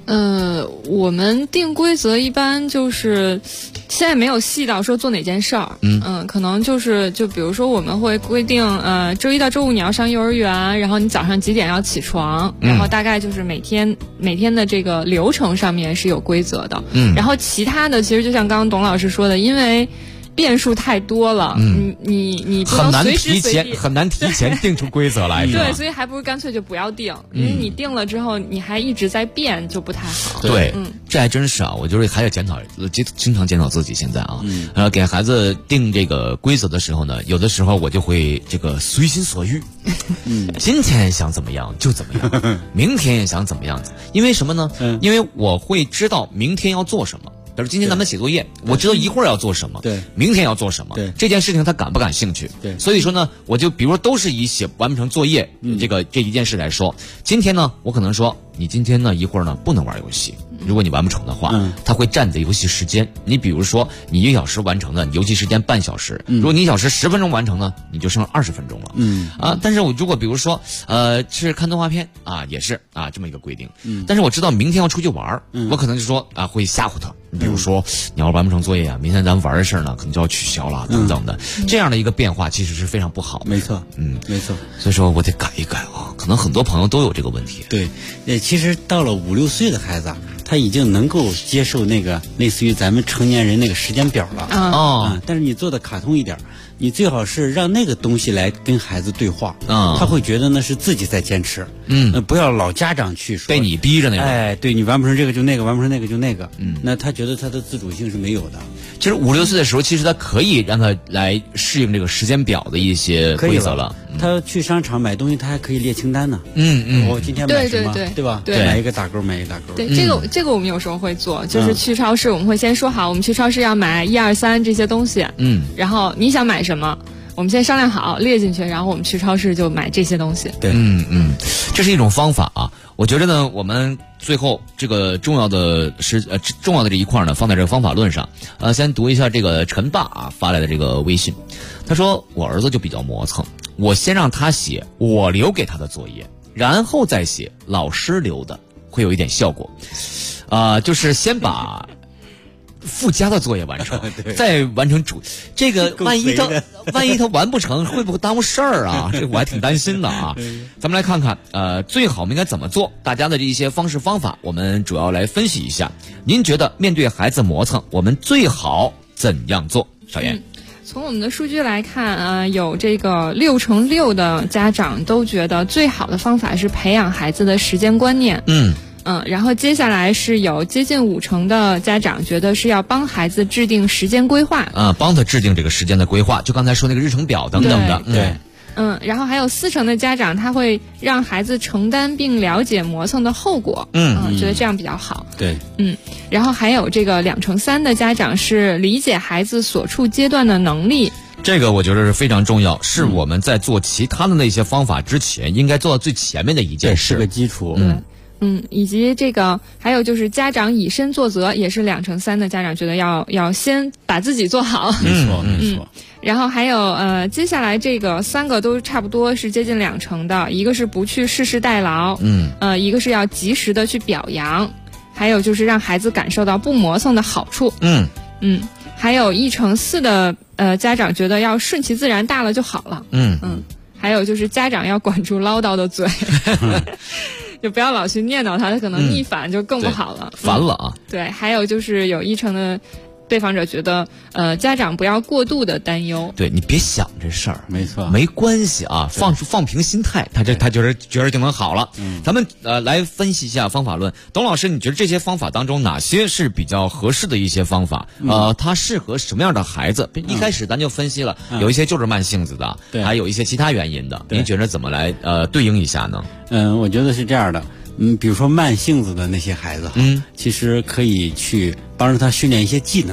我们定规则一般就是现在没有细到说做哪件事儿，可能就比如说我们会规定，周一到周五你要上幼儿园，然后你早上几点要起床，然后大概就是每天的这个流程上面是有规则的，然后其他的其实就像刚刚董老师说的，因为变数太多了，你不能随时随地很难提前定出规则来， 对，所以还不如干脆就不要定，因为你定了之后你还一直在变，就不太好。 对，这还真是啊，我就是还要经常检讨自己现在啊，给孩子定这个规则的时候呢，有的时候我就会这个随心所欲，今天想怎么样就怎么样，明天也想怎么样子，因为什么呢？因为我会知道明天要做什么。比如今天咱们写作业，我知道一会儿要做什么，对，明天要做什么，对，这件事情他感不感兴趣，对，所以说呢，我就比如说都是以完不成作业这一件事来说，今天呢，我可能说你今天呢一会儿呢不能玩游戏，如果你完不成的话，它会占你的游戏时间。你比如说你1小时完成的，你游戏时间半小时，如果你1小时10分钟完成呢，你就剩20分钟了，但是我如果比如说是看动画片啊，也是啊这么一个规定，但是我知道明天要出去玩，我可能就说啊会吓唬他。比如说，你要完不成作业啊，明天咱玩的事儿呢，可能就要取消了，等等的，这样的一个变化其实是非常不好的。 没错，没错。 所以说我得改一改啊，可能很多朋友都有这个问题。 对，其实到了5、6岁的孩子，他已经能够接受那个类似于咱们成年人那个时间表了但是你做的卡通一点。你最好是让那个东西来跟孩子对话，他会觉得那是自己在坚持，不要老家长去说被你逼着那种， 哎，对你完不成这个就那个，完不成那个就那个，那他觉得他的自主性是没有的。 其实5、6岁的时候，其实他可以让他来适应这个时间表的一些规则了。 他去商场买东西，他还可以列清单呢。我今天买什么，对吧？对，买一个打勾，买一个打勾。 对，这个我们有时候会做，就是去超市，我们会先说好，我们去超市要买1、2、3这些东西，然后你想买什么？我们先商量好列进去，然后我们去超市就买这些东西。 对， 这是一种方法啊。我觉得呢，我们最后这个重要的这一块呢，放在这个方法论上。先读一下这个陈爸发来的这个微信，他说我儿子就比较磨蹭，我先让他写我留给他的作业，然后再写老师留的，会有一点效果。就是先把附加的作业完成，再完成这个万一他完不成，会不会耽误事儿啊？这我还挺担心的啊。咱们来看看，最好我们应该怎么做？大家的这一些方式方法，我们主要来分析一下。您觉得面对孩子磨蹭，我们最好怎样做？小妍。 从我们的数据来看，有这个6%的家长都觉得最好的方法是培养孩子的时间观念。然后接下来是有接近50%的家长觉得是要帮孩子制定时间规划， 帮他制定这个时间的规划，就刚才说那个日程表等等的，对。 然后还有40%的家长他会让孩子承担并了解磨蹭的后果，觉得这样比较好。 对， 然后还有这个2%-3%的家长是理解孩子所处阶段的能力。 这个我觉得是非常重要，是我们在做其他的那些方法之前，应该做到最前面的一件事， 是个基础。 以及这个还有就是家长以身作则，也是2%-3%的家长觉得要先把自己做好。 没错。 然后还有接下来这个3个都差不多是接近2%的，一个是不去事事代劳，一个是要及时的去表扬，还有就是让孩子感受到不磨蹭的好处。还有1%-4%的家长觉得要顺其自然，大了就好了。还有就是家长要管住唠叨的嘴。就不要老去念叨他可能逆反就更不好了， 烦了啊。 对，还有就是有1%的被访者觉得，家长不要过度的担忧。 对，你别想这事儿， 没错， 没关系啊，放平心态，他觉得就能好了。咱们来分析一下方法论。董老师，你觉得这些方法当中哪些是比较合适的一些方法？它适合什么样的孩子？一开始咱就分析了，有一些就是慢性子的，还有一些其他原因的。您觉得怎么来对应一下呢？ 我觉得是这样的。比如说慢性子的那些孩子，其实可以去帮助他训练一些技能。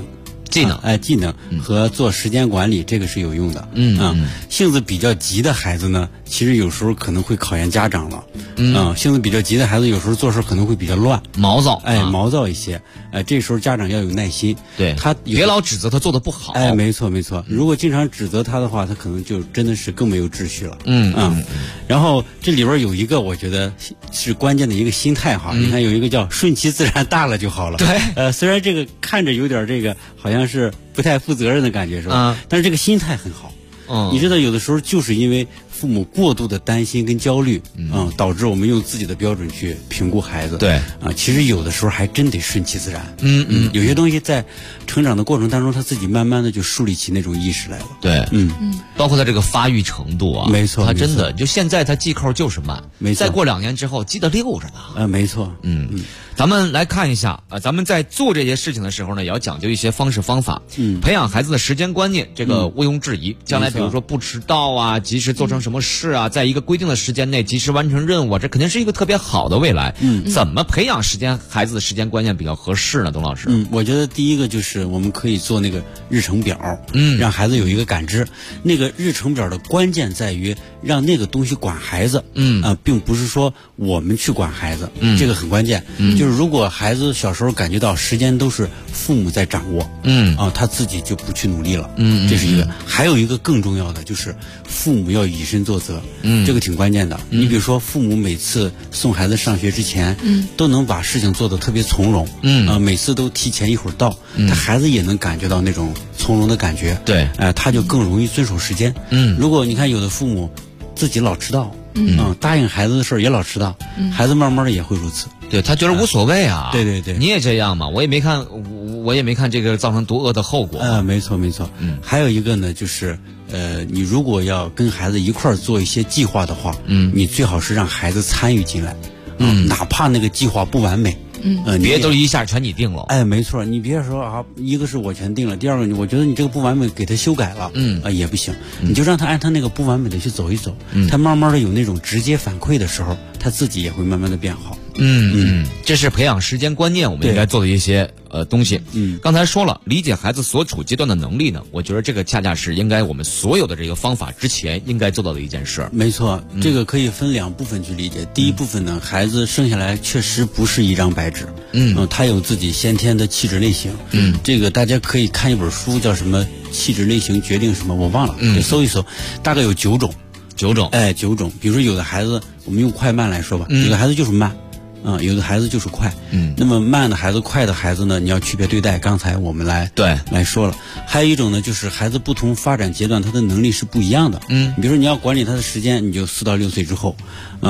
技能和做时间管理，这个是有用的。性子比较急的孩子呢，其实有时候可能会考验家长了。性子比较急的孩子有时候做事可能会比较乱、 毛躁， 毛躁一些。这时候家长要有耐心， 对他别老指责他做的不好。 没错。如果经常指责他的话，他可能就真的是更没有秩序了。然后这里边有一个我觉得是关键的一个心态哈。你看有一个叫顺其自然，大了就好了。 对， 虽然这个看着有点这个好像是不太负责任的感觉是吧？但是这个心态很好。你知道有的时候就是因为父母过度的担心跟焦虑，导致我们用自己的标准去评估孩子。 对其实有的时候还真得顺其自然。有些东西在成长的过程当中，他自己慢慢的就树立起那种意识来了。 对，包括他这个发育程度啊， 没错， 他真的就现在他记扣就是慢， 没错， 再过2年之后记得溜着呢。 没错。 咱们来看一下咱们在做这些事情的时候呢，也要讲究一些方式方法。培养孩子的时间观念，这个毋庸置疑。将来比如说不迟到啊，及时做成什么事啊，在一个规定的时间内及时完成任务，这肯定是一个特别好的未来。怎么培养孩子的时间观念比较合适呢？董老师？ 我觉得第一个就是我们可以做那个日程表，让孩子有一个感知。那个日程表的关键在于让那个东西管孩子，并不是说我们去管孩子，这个很关键。就是如果孩子小时候感觉到时间都是父母在掌握，他自己就不去努力了，这是一个。还有一个更重要的就是父母要以身作则，这个挺关键的。你比如说父母每次送孩子上学之前，都能把事情做得特别从容，每次都提前一会儿到，他孩子也能感觉到那种从容的感觉， 对， 他就更容易遵守时间。如果你看有的父母自己老迟到，答应孩子的事儿也老迟到，孩子慢慢的也会如此。 对，他觉得无所谓啊。 对， 你也这样嘛？我也没看这个造成多恶的后果。 没错。还有一个呢，就是你如果要跟孩子一块儿做一些计划的话，你最好是让孩子参与进来，哪怕那个计划不完美。 别都一下全你定了。 没错，你别说啊，一个是我全定了，第二个我觉得你这个不完美给他修改了，也不行，你就让他按他那个不完美的去走一走，他慢慢的有那种直接反馈的时候，他自己也会慢慢的变好。 这是培养时间观念我们应该做的一些东西。刚才说了，理解孩子所处阶段的能力呢，我觉得这个恰恰是应该我们所有的这个方法之前应该做到的一件事。 没错，这个可以分2部分去理解。第一部分呢，孩子生下来确实不是一张白纸，他有自己先天的气质类型。这个大家可以看一本书，叫什么气质类型决定什么，我忘了，搜一搜，大概有9种。9种。比如说有的孩子，我们用快慢来说吧，有的孩子就是慢。有的孩子就是快，那么慢的孩子、快的孩子呢，你要区别对待。刚才我们来说了，还有一种呢，就是孩子不同发展阶段，他的能力是不一样的。比如说你要管理他的时间，你就4到6岁之后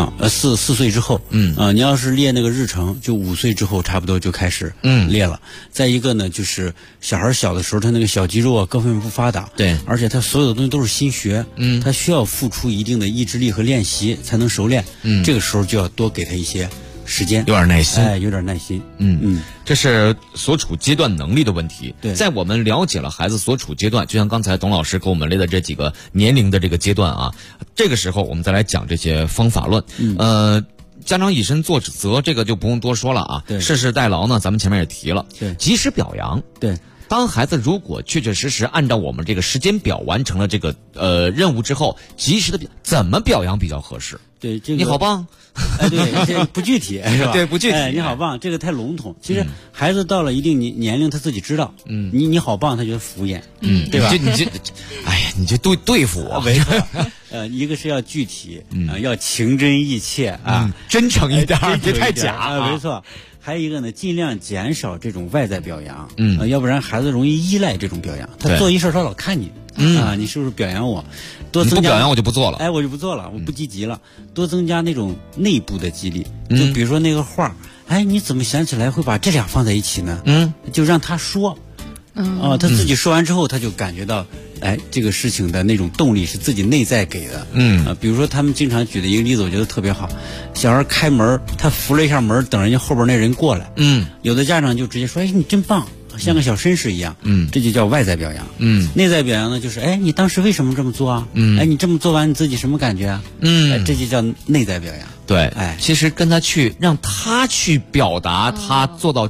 ，4岁之后，你要是列那个日程，就5岁之后差不多就开始列了。再一个呢，就是小孩小的时候，他那个小肌肉啊，各方面不发达， 对， 而且他所有的东西都是新学，他需要付出一定的意志力和练习才能熟练。这个时候就要多给他一些时间， 有点耐心， 有点耐心。 这是所处阶段能力的问题。 对， 在我们了解了孩子所处阶段，就像刚才董老师给我们列的这几个年龄的这个阶段啊，这个时候我们再来讲这些方法论。家长以身作则，这个就不用多说了啊。 对， 世事代劳呢，咱们前面也提了。 对， 及时表扬。 对。 当孩子如果确确实实按照我们这个时间表完成了这个任务之后，及时的怎么表扬比较合适？ 对，这个你好棒。 对，这不具体是吧？ 对，不具体。 你好棒，这个太笼统。其实孩子到了一定年龄，他自己知道。你好棒，他觉得敷衍。对吧？ 哎呀，你这对付我。 没错。一个是要具体，要情真意切啊， 真诚一点，别太假。 没错。还有一个呢，尽量减少这种外在表扬，要不然孩子容易依赖这种表扬。他做一事他老看你，你是不是表扬我？多增加， 你不表扬我就不做了。 我就不做了，我不积极了。多增加那种内部的激励，就比如说那个画，你怎么想起来会把这俩放在一起呢？就让他说，他自己说完之后，他就感觉到，这个事情的那种动力是自己内在给的。比如说他们经常举的一个例子，我觉得特别好。小孩开门，他扶了一下门，等人家后边那人过来。有的家长就直接说：“你真棒，像个小绅士一样。”这就叫外在表扬。内在表扬呢，就是你当时为什么这么做啊？你这么做完你自己什么感觉啊？这就叫内在表扬。 对，其实跟他让他去表达他做到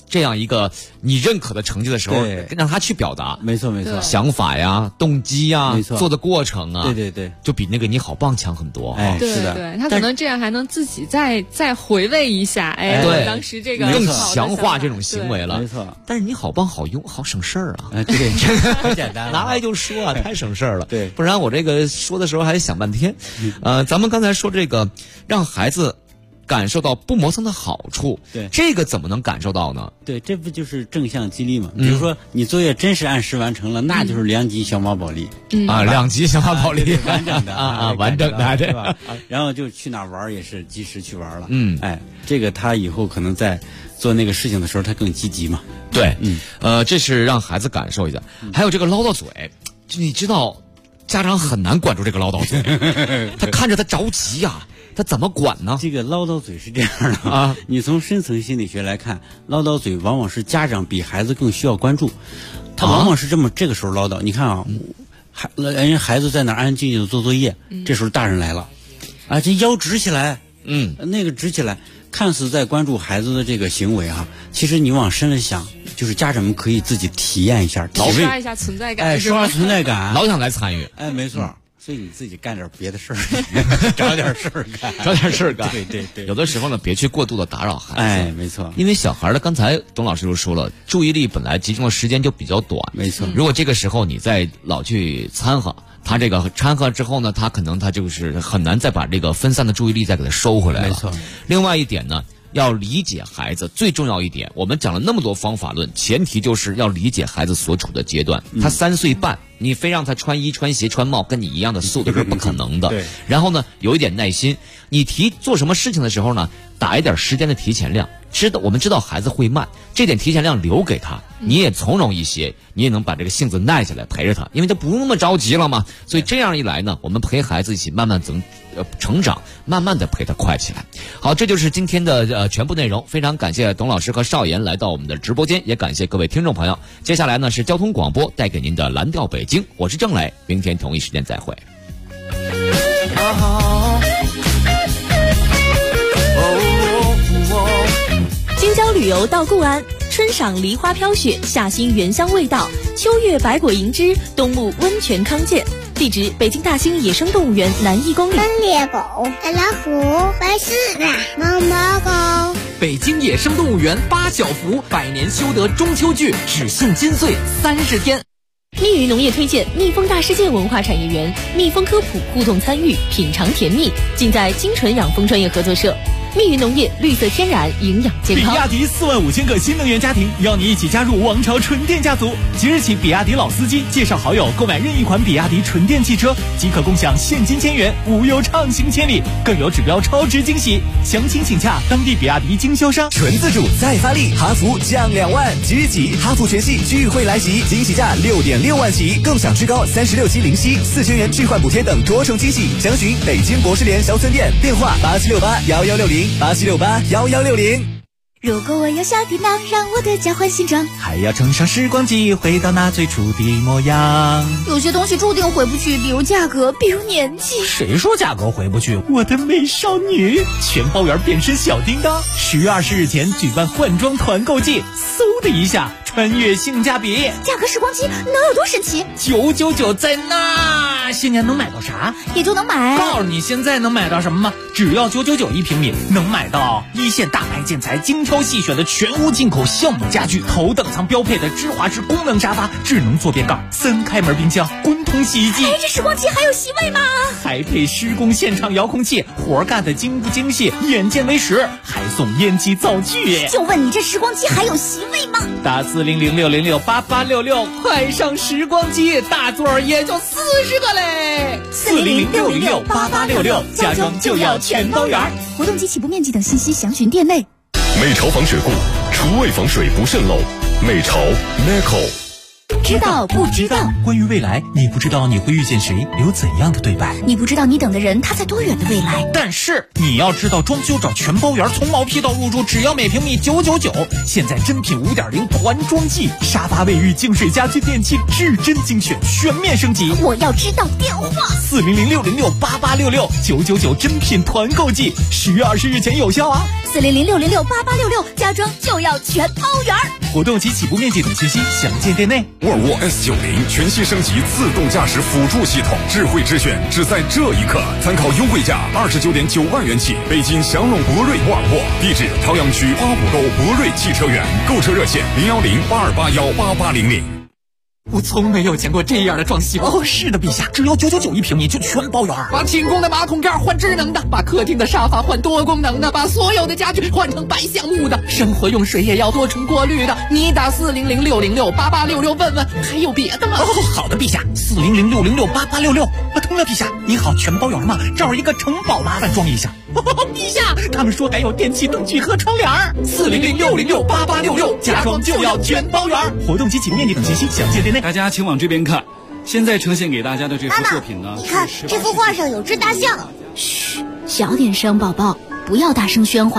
这样一个你认可的成绩的时候，让他去表达， 没错没错， 想法呀、动机呀、 没错， 做的过程啊， 对， 就比那个你好棒强很多。 是的， 对，他可能这样还能自己再回味一下， 对， 当时这个更强化这种行为了， 没错。 但是你好棒好用好省事儿啊， 对，太简单了， 拿来就说啊，太省事儿了， 对， 不然我这个说的时候还得想半天。咱们刚才说这个让孩子感受到不磨蹭的好处， 对， 这个怎么能感受到呢？ 对，这不就是正向激励吗？比如说你作业真是按时完成了，那就是2级小马宝莉 ，2级小马宝莉， 完整的完整的，对吧？然后就去哪玩也是及时去玩了，这个他以后可能在做那个事情的时候他更积极嘛。 对，这是让孩子感受一下。还有这个唠叨嘴，你知道，家长很难管住这个唠叨嘴，他看着他着急呀。他怎么管呢？ 这个唠叨嘴是这样的啊，你从深层心理学来看，唠叨嘴往往是家长比孩子更需要关注，他往往是这个时候唠叨。你看啊，人家孩子在那安安静静的做作业，这时候大人来了，啊，这腰直起来，那个直起来，看似在关注孩子的这个行为啊，其实你往深了想，就是家长们可以自己体验一下， 刷一下存在感， 刷存在感， 老想来参与， 没错。所以你自己干点别的事儿，找点事儿干， 找点事儿干。 对， 有的时候呢，别去过度的打扰孩子。 没错。 因为小孩的，刚才董老师就说了，注意力本来集中的时间就比较短。 没错。 如果这个时候你再老去掺和，他这个掺和之后呢，他可能他就是很难再把这个分散的注意力再给他收回来了。 没错。 另外一点呢，要理解孩子，最重要一点，我们讲了那么多方法论，前提就是要理解孩子所处的阶段。他3岁半。你非让他穿衣穿鞋穿帽跟你一样的速度是不可能的。 对。 然后呢，有一点耐心，你做什么事情的时候呢，打一点时间的提前量。我们知道孩子会慢，这点提前量留给他，你也从容一些，你也能把这个性子耐下来陪着他，因为他不用那么着急了嘛。所以这样一来呢，我们陪孩子一起慢慢成长，慢慢的陪他快起来。好，这就是今天的全部内容。非常感谢董老师和邵岩来到我们的直播间，也感谢各位听众朋友。接下来呢是交通广播带给您的蓝调北京，我是郑磊，明天同一时间再会。 京郊旅游到固安，春赏梨花飘雪，夏欣原香味道，秋月百果盈枝，冬沐温泉康健。地址：北京大兴野生动物园南1公里。 猎狗、老虎、白狮子、毛毛狗。 北京野生动物园八小福100年修得中秋剧，只限金穗30天。 蜜语农业推荐蜜蜂大世界文化产业园，蜜蜂科普互动参与，品尝甜蜜，尽在精纯养蜂专业合作社。蜜语农业，绿色天然，营养健康。 比亚迪45000个新能源家庭，邀你一起加入王朝纯电家族。即日起，比亚迪老司机介绍好友购买任意款比亚迪纯电汽车，即可共享现金1000元，无忧畅行千里，更有指标超值惊喜。详情请洽当地比亚迪经销商。 纯自主再发力，哈弗降2万，即日起哈弗全系聚会来袭，惊喜价6.6万起，更享至高36期零息，4000元置换补贴等多重惊喜。详询北京博士联小村店，电话8768116087681160。 如果我有小叮当，让我的家换新装， 还要乘上时光机，回到那最初的模样。 有些东西注定回不去，比如价格，比如年纪。 谁说价格回不去？我的美少女，全包圆变身小叮当，10月20日前举办换装团购季，嗖的一下穿越性价比。 价格时光机能有多神奇 ？999在那，新年能买到啥？ 也就能买。 告诉你现在能买到什么吗？只要999一平米，能买到一线大牌建材精挑细选的全屋进口项目家具，头等舱标配的芝华士功能沙发，智能坐便盖，3开门冰箱，滚筒洗衣机。 这时光机还有席位吗？ 还配施工现场遥控器，活干的精不精细，眼见为实，还送烟机灶具。 就问你这时光机还有席位吗？ 打4006068866，快上时光机，大座也就40个嘞。4006068866，家装就要全包圆。 活动及起步面积等信息详询店内。 美巢防水库，厨卫防水不渗漏。美巢 Neco。 知道不知道？ 关于未来，你不知道你会遇见谁，有怎样的对白？ 你不知道你等的人他在多远的未来？ 但是你要知道，装修找全包圆，从毛坯到入住，只要每平米999。现在真品5.0团装季，沙发、卫浴、净水、家居、电器，至臻精选，全面升级。 我要知道电话 ：4006068866，999真品团购季，10月20日前有效啊！ ，4006068866，家装就要全包圆。 活动及起步面积等信息详见店内。 沃尔沃 S90全系升级自动驾驶辅助系统，智慧之选只在这一刻。参考优惠价29.9万元起，北京祥龙博瑞沃尔沃，地址朝阳区花浦沟博瑞汽车园，购车热线01082818800。 我从没有见过这样的装修哦！是的，陛下，只要999一平米就全包圆。 把寝宫的马桶盖换智能的，把客厅的沙发换多功能的，把所有的家具换成白橡木的，生活用水也要多重过滤的。你打40060688866问问，还有别的吗？ 哦，好的，陛下，40060688866。通了，陛下，你好，全包圆吗？这儿一个城堡，麻烦装一下。陛下，他们说还有电器灯具和窗帘。 40060688866，家装就要全包圆。 活动及起步面积等信息详见店内。 大家请往这边看，现在呈现给大家的这幅作品呢， 你看这幅画上有只大象。 嘘，小点声，宝宝，不要大声喧哗。